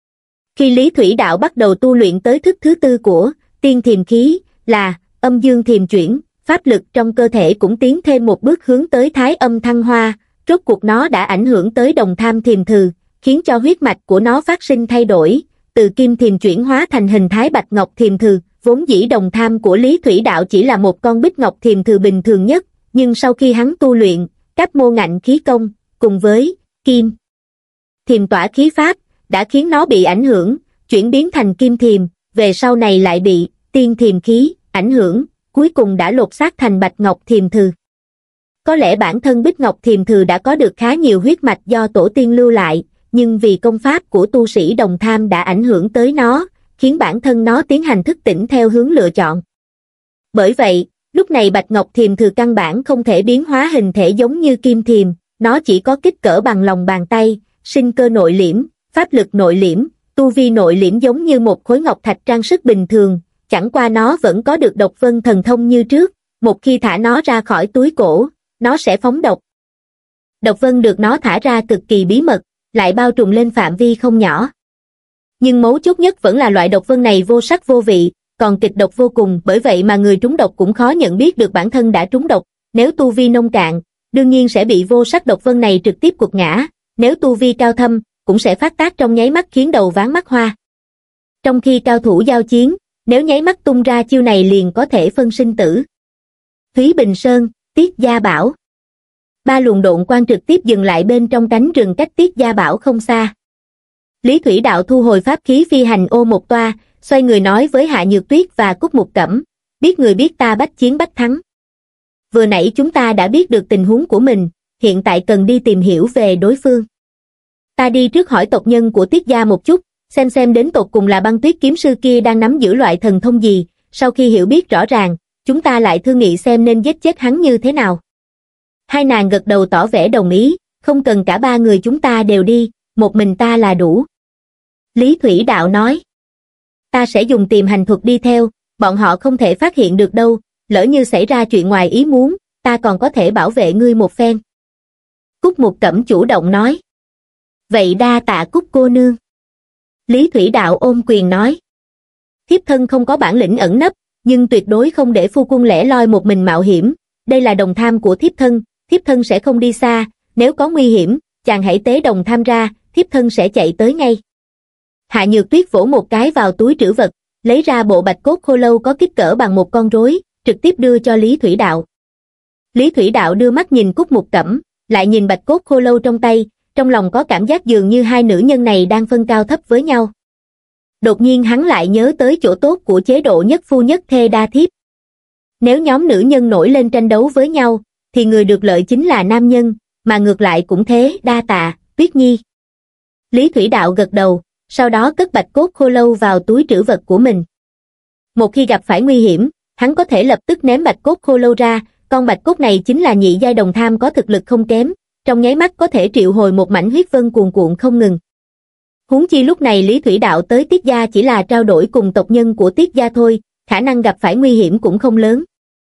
Khi Lý Thủy Đạo bắt đầu tu luyện tới thức thứ tư của tiên thiềm khí, là âm dương thiềm chuyển, pháp lực trong cơ thể cũng tiến thêm một bước hướng tới thái âm thăng hoa, rốt cuộc nó đã ảnh hưởng tới đồng tham thiềm thừ, khiến cho huyết mạch của nó phát sinh thay đổi, từ kim thiềm chuyển hóa thành hình thái bạch ngọc thiềm thừ, vốn dĩ đồng tham của Lý Thủy Đạo chỉ là một con bích ngọc thiềm thừ bình thường nhất, nhưng sau khi hắn tu luyện các mô ngạnh khí công, cùng với kim thiềm tỏa khí pháp, đã khiến nó bị ảnh hưởng, chuyển biến thành kim thiềm, về sau này lại bị tiên thiềm khí ảnh hưởng, cuối cùng đã lột xác thành bạch ngọc thiềm thừ. Có lẽ bản thân bích ngọc thiềm thừ đã có được khá nhiều huyết mạch do tổ tiên lưu lại, nhưng vì công pháp của tu sĩ đồng tham đã ảnh hưởng tới nó, khiến bản thân nó tiến hành thức tỉnh theo hướng lựa chọn. Bởi vậy, lúc này bạch ngọc thiềm thừ căn bản không thể biến hóa hình thể giống như kim thiềm, nó chỉ có kích cỡ bằng lòng bàn tay, sinh cơ nội liễm, pháp lực nội liễm, tu vi nội liễm giống như một khối ngọc thạch trang sức bình thường, chẳng qua nó vẫn có được độc vân thần thông như trước, một khi thả nó ra khỏi túi cổ, nó sẽ phóng độc. Độc vân được nó thả ra cực kỳ bí mật, lại bao trùm lên phạm vi không nhỏ. Nhưng mấu chốt nhất vẫn là loại độc vân này vô sắc vô vị, còn kịch độc vô cùng, bởi vậy mà người trúng độc cũng khó nhận biết được bản thân đã trúng độc, nếu tu vi nông cạn, đương nhiên sẽ bị vô sắc độc vân này trực tiếp quật ngã, nếu tu vi cao thâm, cũng sẽ phát tác trong nháy mắt khiến đầu váng mắt hoa. Trong khi cao thủ giao chiến, nếu nháy mắt tung ra chiêu này liền có thể phân sinh tử. Thúy Bình Sơn, Tiết Gia Bảo. Ba luồng độn quang trực tiếp dừng lại bên trong cánh rừng cách Tiết Gia Bảo không xa. Lý Thủy Đạo thu hồi pháp khí phi hành ô một toa, xoay người nói với Hạ Nhược Tuyết và Cúc Mục Cẩm, biết người biết ta bách chiến bách thắng. Vừa nãy chúng ta đã biết được tình huống của mình, hiện tại cần đi tìm hiểu về đối phương. Ta đi trước hỏi tộc nhân của Tiết Gia một chút, xem xem đến tột cùng là Băng Tuyết kiếm sư kia đang nắm giữ loại thần thông gì, sau khi hiểu biết rõ ràng, chúng ta lại thương nghị xem nên giết chết hắn như thế nào. Hai nàng gật đầu tỏ vẻ đồng ý, không cần cả ba người chúng ta đều đi, một mình ta là đủ. Lý Thủy Đạo nói, ta sẽ dùng tiềm hành thuật đi theo, bọn họ không thể phát hiện được đâu, lỡ như xảy ra chuyện ngoài ý muốn, ta còn có thể bảo vệ ngươi một phen. Cúc Mục Cẩm chủ động nói, vậy đa tạ Cúc cô nương. Lý Thủy Đạo ôm quyền nói, thiếp thân không có bản lĩnh ẩn nấp, nhưng tuyệt đối không để phu quân lẻ loi một mình mạo hiểm, đây là đồng tham của thiếp thân, thiếp thân sẽ không đi xa, nếu có nguy hiểm, chàng hãy tế đồng tham ra, thiếp thân sẽ chạy tới ngay. Hạ Nhược Tuyết vỗ một cái vào túi trữ vật, lấy ra bộ bạch cốt khô lâu có kích cỡ bằng một con rối, trực tiếp đưa cho Lý Thủy Đạo. Lý Thủy Đạo đưa mắt nhìn Cúc Mục Cẩm, lại nhìn bạch cốt khô lâu trong tay, trong lòng có cảm giác dường như hai nữ nhân này đang phân cao thấp với nhau. Đột nhiên hắn lại nhớ tới chỗ tốt của chế độ nhất phu nhất thê đa thiếp. Nếu nhóm nữ nhân nổi lên tranh đấu với nhau, thì người được lợi chính là nam nhân, mà ngược lại cũng thế, đa tạ, Tuyết Nhi. Lý Thủy Đạo gật đầu, sau đó cất bạch cốt khô lâu vào túi trữ vật của mình. Một khi gặp phải nguy hiểm, hắn có thể lập tức ném bạch cốt khô lâu ra, con bạch cốt này chính là nhị giai đồng tham có thực lực không kém, trong nháy mắt có thể triệu hồi một mảnh huyết vân cuồn cuộn không ngừng. Huống chi lúc này Lý Thủy Đạo tới Tiết Gia chỉ là trao đổi cùng tộc nhân của Tiết Gia thôi, khả năng gặp phải nguy hiểm cũng không lớn.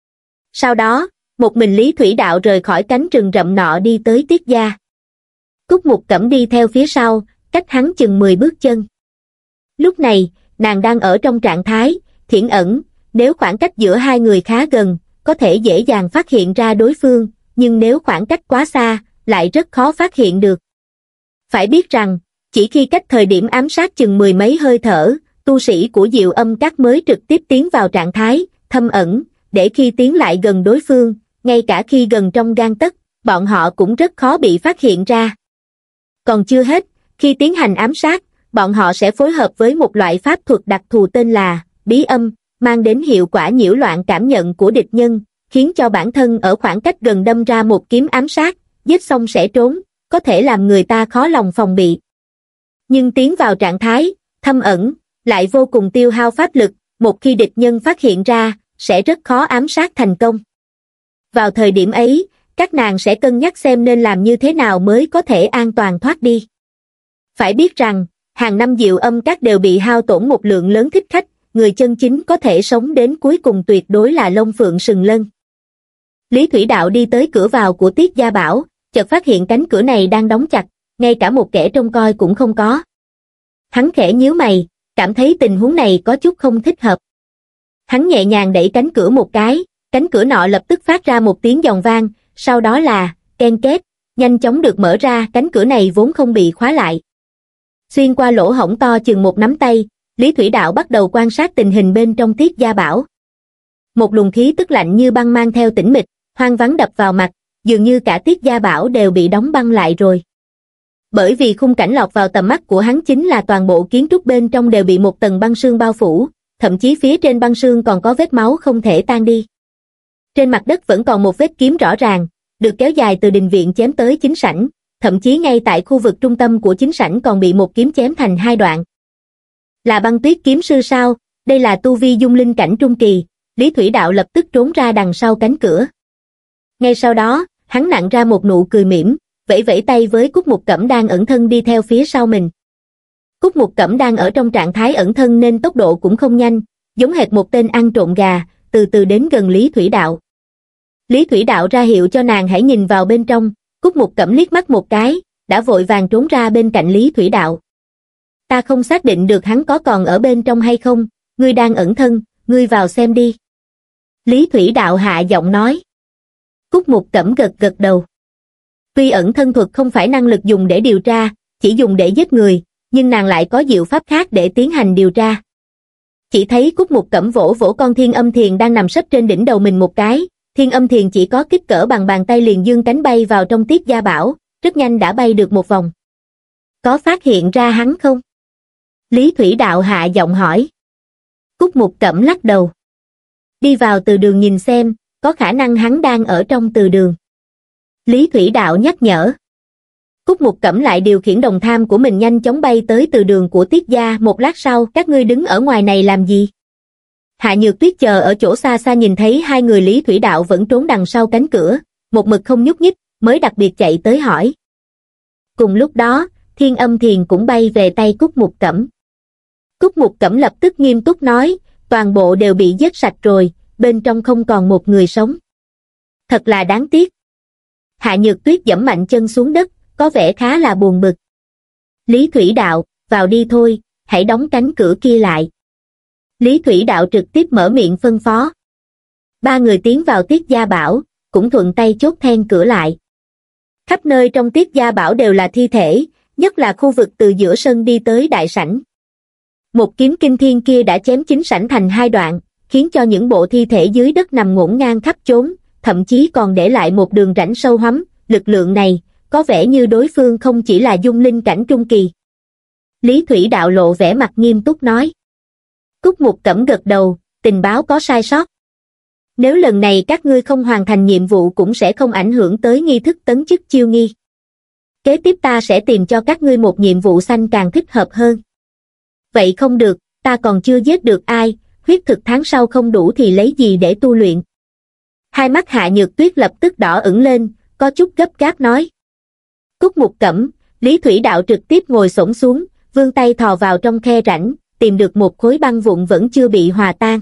Sau đó, một mình Lý Thủy Đạo rời khỏi cánh rừng rậm nọ đi tới Tiết Gia. Cúc Mục Cẩm đi theo phía sau, cách hắn chừng mười bước chân. Lúc này, nàng đang ở trong trạng thái thiển ẩn, nếu khoảng cách giữa hai người khá gần, có thể dễ dàng phát hiện ra đối phương, nhưng nếu khoảng cách quá xa, lại rất khó phát hiện được. Phải biết rằng, chỉ khi cách thời điểm ám sát chừng mười mấy hơi thở, tu sĩ của Diệu Âm Các mới trực tiếp tiến vào trạng thái thâm ẩn, để khi tiến lại gần đối phương, ngay cả khi gần trong gang tấc, bọn họ cũng rất khó bị phát hiện ra. Còn chưa hết, khi tiến hành ám sát, bọn họ sẽ phối hợp với một loại pháp thuật đặc thù tên là bí âm, mang đến hiệu quả nhiễu loạn cảm nhận của địch nhân, khiến cho bản thân ở khoảng cách gần đâm ra một kiếm ám sát, giết xong sẽ trốn, có thể làm người ta khó lòng phòng bị. Nhưng tiến vào trạng thái thâm ẩn, lại vô cùng tiêu hao pháp lực, một khi địch nhân phát hiện ra, sẽ rất khó ám sát thành công. Vào thời điểm ấy, các nàng sẽ cân nhắc xem nên làm như thế nào mới có thể an toàn thoát đi. Phải biết rằng, hàng năm Diệu Âm Các đều bị hao tổn một lượng lớn thích khách, người chân chính có thể sống đến cuối cùng tuyệt đối là Long Phượng Sừng Lân. Lý Thủy Đạo đi tới cửa vào của Tiết Gia Bảo, chợt phát hiện cánh cửa này đang đóng chặt, ngay cả một kẻ trông coi cũng không có. Hắn khẽ nhíu mày, cảm thấy tình huống này có chút không thích hợp. Hắn nhẹ nhàng đẩy cánh cửa một cái, cánh cửa nọ lập tức phát ra một tiếng giòn vang, sau đó là ken két, nhanh chóng được mở ra, cánh cửa này vốn không bị khóa lại. Xuyên qua lỗ hổng to chừng một nắm tay, Lý Thủy Đạo bắt đầu quan sát tình hình bên trong Tiết Gia Bảo. Một luồng khí tức lạnh như băng mang theo tĩnh mịch, hoang vắng đập vào mặt, dường như cả Tiết Gia Bảo đều bị đóng băng lại rồi. Bởi vì khung cảnh lọt vào tầm mắt của hắn chính là toàn bộ kiến trúc bên trong đều bị một tầng băng sương bao phủ, thậm chí phía trên băng sương còn có vết máu không thể tan đi. Trên mặt đất vẫn còn một vết kiếm rõ ràng, được kéo dài từ đình viện chém tới chính sảnh, thậm chí ngay tại khu vực trung tâm của chính sảnh còn bị một kiếm chém thành hai đoạn. Là Băng Tuyết kiếm sư sao? Đây là tu vi dung linh cảnh trung kỳ. Lý Thủy Đạo lập tức trốn ra đằng sau cánh cửa. Ngay sau đó, hắn nặn ra một nụ cười mỉm, vẫy vẫy tay với Cúc Mục Cẩm đang ẩn thân đi theo phía sau mình. Cúc Mục Cẩm đang ở trong trạng thái ẩn thân nên tốc độ cũng không nhanh, giống hệt một tên ăn trộm gà, từ từ đến gần Lý Thủy Đạo. Lý Thủy Đạo ra hiệu cho nàng hãy nhìn vào bên trong, Cúc Mục Cẩm liếc mắt một cái, đã vội vàng trốn ra bên cạnh Lý Thủy Đạo. Ta không xác định được hắn có còn ở bên trong hay không, ngươi đang ẩn thân, ngươi vào xem đi. Lý Thủy Đạo hạ giọng nói. Cúc Mục Cẩm gật gật đầu. Tuy ẩn thân thuật không phải năng lực dùng để điều tra, chỉ dùng để giết người, nhưng nàng lại có diệu pháp khác để tiến hành điều tra. Chỉ thấy Cúc Mục Cẩm vỗ vỗ con thiên âm thiền đang nằm sấp trên đỉnh đầu mình một cái, thiên âm thiền chỉ có kích cỡ bằng bàn tay liền dương cánh bay vào trong Tiết Gia Bảo, rất nhanh đã bay được một vòng. Có phát hiện ra hắn không? Lý Thủy Đạo hạ giọng hỏi. Cúc Mục Cẩm lắc đầu. Đi vào từ đường nhìn xem, có khả năng hắn đang ở trong từ đường. Lý Thủy Đạo nhắc nhở. Cúc Mục Cẩm lại điều khiển đồng tham của mình nhanh chóng bay tới từ đường của Tiết Gia. Một lát sau, các ngươi đứng ở ngoài này làm gì? Hạ Nhược Tuyết chờ ở chỗ xa xa nhìn thấy hai người Lý Thủy Đạo vẫn trốn đằng sau cánh cửa, một mực không nhúc nhích, mới đặc biệt chạy tới hỏi. Cùng lúc đó, thiên âm thiền cũng bay về tay Cúc Mục Cẩm. Cúc Mục Cẩm lập tức nghiêm túc nói, toàn bộ đều bị giết sạch rồi, bên trong không còn một người sống. Thật là đáng tiếc. Hạ Nhược Tuyết giẫm mạnh chân xuống đất, có vẻ khá là buồn bực. Lý Thủy Đạo, vào đi thôi, hãy đóng cánh cửa kia lại. Lý Thủy Đạo trực tiếp mở miệng phân phó. Ba người tiến vào Tiết Gia Bảo, cũng thuận tay chốt then cửa lại. Khắp nơi trong Tiết Gia Bảo đều là thi thể, nhất là khu vực từ giữa sân đi tới đại sảnh. Một kiếm kinh thiên kia đã chém chính sảnh thành hai đoạn, khiến cho những bộ thi thể dưới đất nằm ngổn ngang khắp chốn, thậm chí còn để lại một đường rãnh sâu hoắm. Lực lượng này, có vẻ như đối phương không chỉ là dung linh cảnh trung kỳ. Lý Thủy Đạo lộ vẻ mặt nghiêm túc nói. Cúc Mục Cẩm gật đầu, tình báo có sai sót. Nếu lần này các ngươi không hoàn thành nhiệm vụ cũng sẽ không ảnh hưởng tới nghi thức tấn chức chiêu nghi. Kế tiếp ta sẽ tìm cho các ngươi một nhiệm vụ xanh càng thích hợp hơn. Vậy không được, ta còn chưa giết được ai, huyết thực tháng sau không đủ thì lấy gì để tu luyện. Hai mắt Hạ Nhược Tuyết lập tức đỏ ửng lên, có chút gấp gáp nói. Cúc Mục Cẩm, Lý Thủy Đạo trực tiếp ngồi xổm xuống, vươn tay thò vào trong khe rãnh, tìm được một khối băng vụn vẫn chưa bị hòa tan.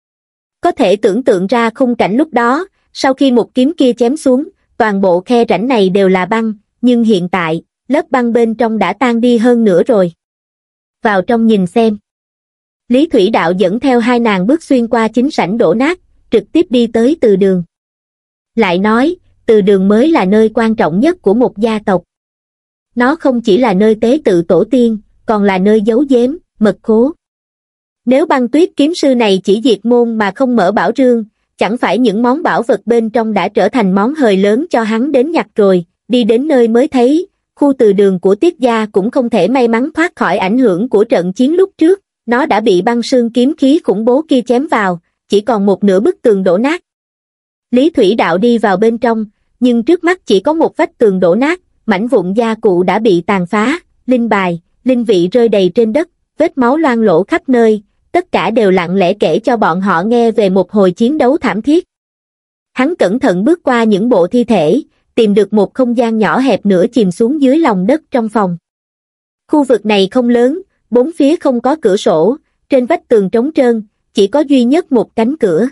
Có thể tưởng tượng ra khung cảnh lúc đó, sau khi một kiếm kia chém xuống, toàn bộ khe rãnh này đều là băng, nhưng hiện tại, lớp băng bên trong đã tan đi hơn nữa rồi. vào trong nhìn xem. Lý Thủy Đạo dẫn theo hai nàng bước xuyên qua chính sảnh đổ nát, trực tiếp đi tới từ đường. Lại nói, từ đường mới là nơi quan trọng nhất của một gia tộc. Nó không chỉ là nơi tế tự tổ tiên, còn là nơi giấu giếm, mật khố. Nếu Băng Tuyết kiếm sư này chỉ diệt môn mà không mở bảo rương, chẳng phải những món bảo vật bên trong đã trở thành món hời lớn cho hắn đến nhặt rồi. Đi đến nơi mới thấy, khu từ đường của Tiết gia cũng không thể may mắn thoát khỏi ảnh hưởng của trận chiến lúc trước, nó đã bị băng sương kiếm khí khủng bố kia chém vào, chỉ còn một nửa bức tường đổ nát. Lý Thủy Đạo đi vào bên trong, nhưng trước mắt chỉ có một vách tường đổ nát, mảnh vụn gia cụ đã bị tàn phá, linh bài, linh vị rơi đầy trên đất, vết máu loang lổ khắp nơi, tất cả đều lặng lẽ kể cho bọn họ nghe về một hồi chiến đấu thảm thiết. Hắn cẩn thận bước qua những bộ thi thể, tìm được một không gian nhỏ hẹp nửa chìm xuống dưới lòng đất trong phòng. Khu vực này không lớn, bốn phía không có cửa sổ, trên vách tường trống trơn, chỉ có duy nhất một cánh cửa.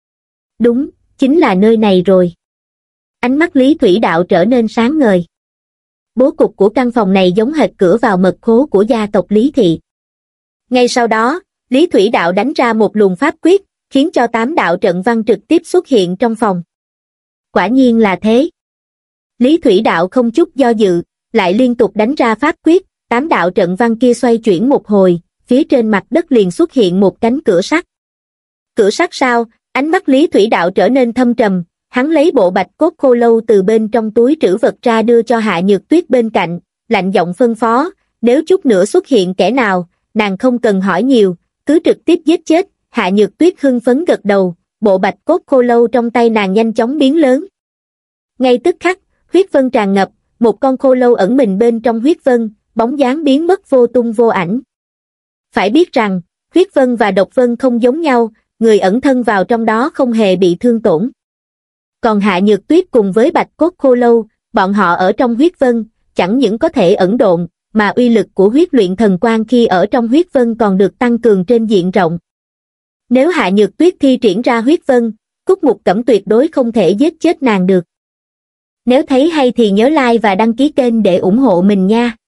Đúng, chính là nơi này rồi. Ánh mắt Lý Thủy Đạo trở nên sáng ngời. Bố cục của căn phòng này giống hệt cửa vào mật khố của gia tộc Lý Thị. Ngay sau đó, Lý Thủy Đạo đánh ra một luồng pháp quyết, khiến cho tám đạo trận văn trực tiếp xuất hiện trong phòng. Quả nhiên là thế. Lý Thủy Đạo không chút do dự, lại liên tục đánh ra pháp quyết, tám đạo trận văn kia xoay chuyển một hồi, phía trên mặt đất liền xuất hiện một cánh cửa sắt. Cửa sắt sao? Ánh mắt Lý Thủy Đạo trở nên thâm trầm, hắn lấy bộ bạch cốt khô lâu từ bên trong túi trữ vật ra đưa cho Hạ Nhược Tuyết bên cạnh, lạnh giọng phân phó, nếu chút nữa xuất hiện kẻ nào, nàng không cần hỏi nhiều, cứ trực tiếp giết chết. Hạ Nhược Tuyết hưng phấn gật đầu, bộ bạch cốt khô lâu trong tay nàng nhanh chóng biến lớn. Ngay tức khắc, huyết vân tràn ngập, một con khô lâu ẩn mình bên trong huyết vân, bóng dáng biến mất vô tung vô ảnh. Phải biết rằng, huyết vân và độc vân không giống nhau, người ẩn thân vào trong đó không hề bị thương tổn. Còn Hạ Nhược Tuyết cùng với bạch cốt khô lâu, bọn họ ở trong huyết vân, chẳng những có thể ẩn độn, mà uy lực của huyết luyện thần quang khi ở trong huyết vân còn được tăng cường trên diện rộng. Nếu Hạ Nhược Tuyết thi triển ra huyết vân, Cúc Mục Cẩm tuyệt đối không thể giết chết nàng được. Nếu thấy hay thì nhớ like và đăng ký kênh để ủng hộ mình nha.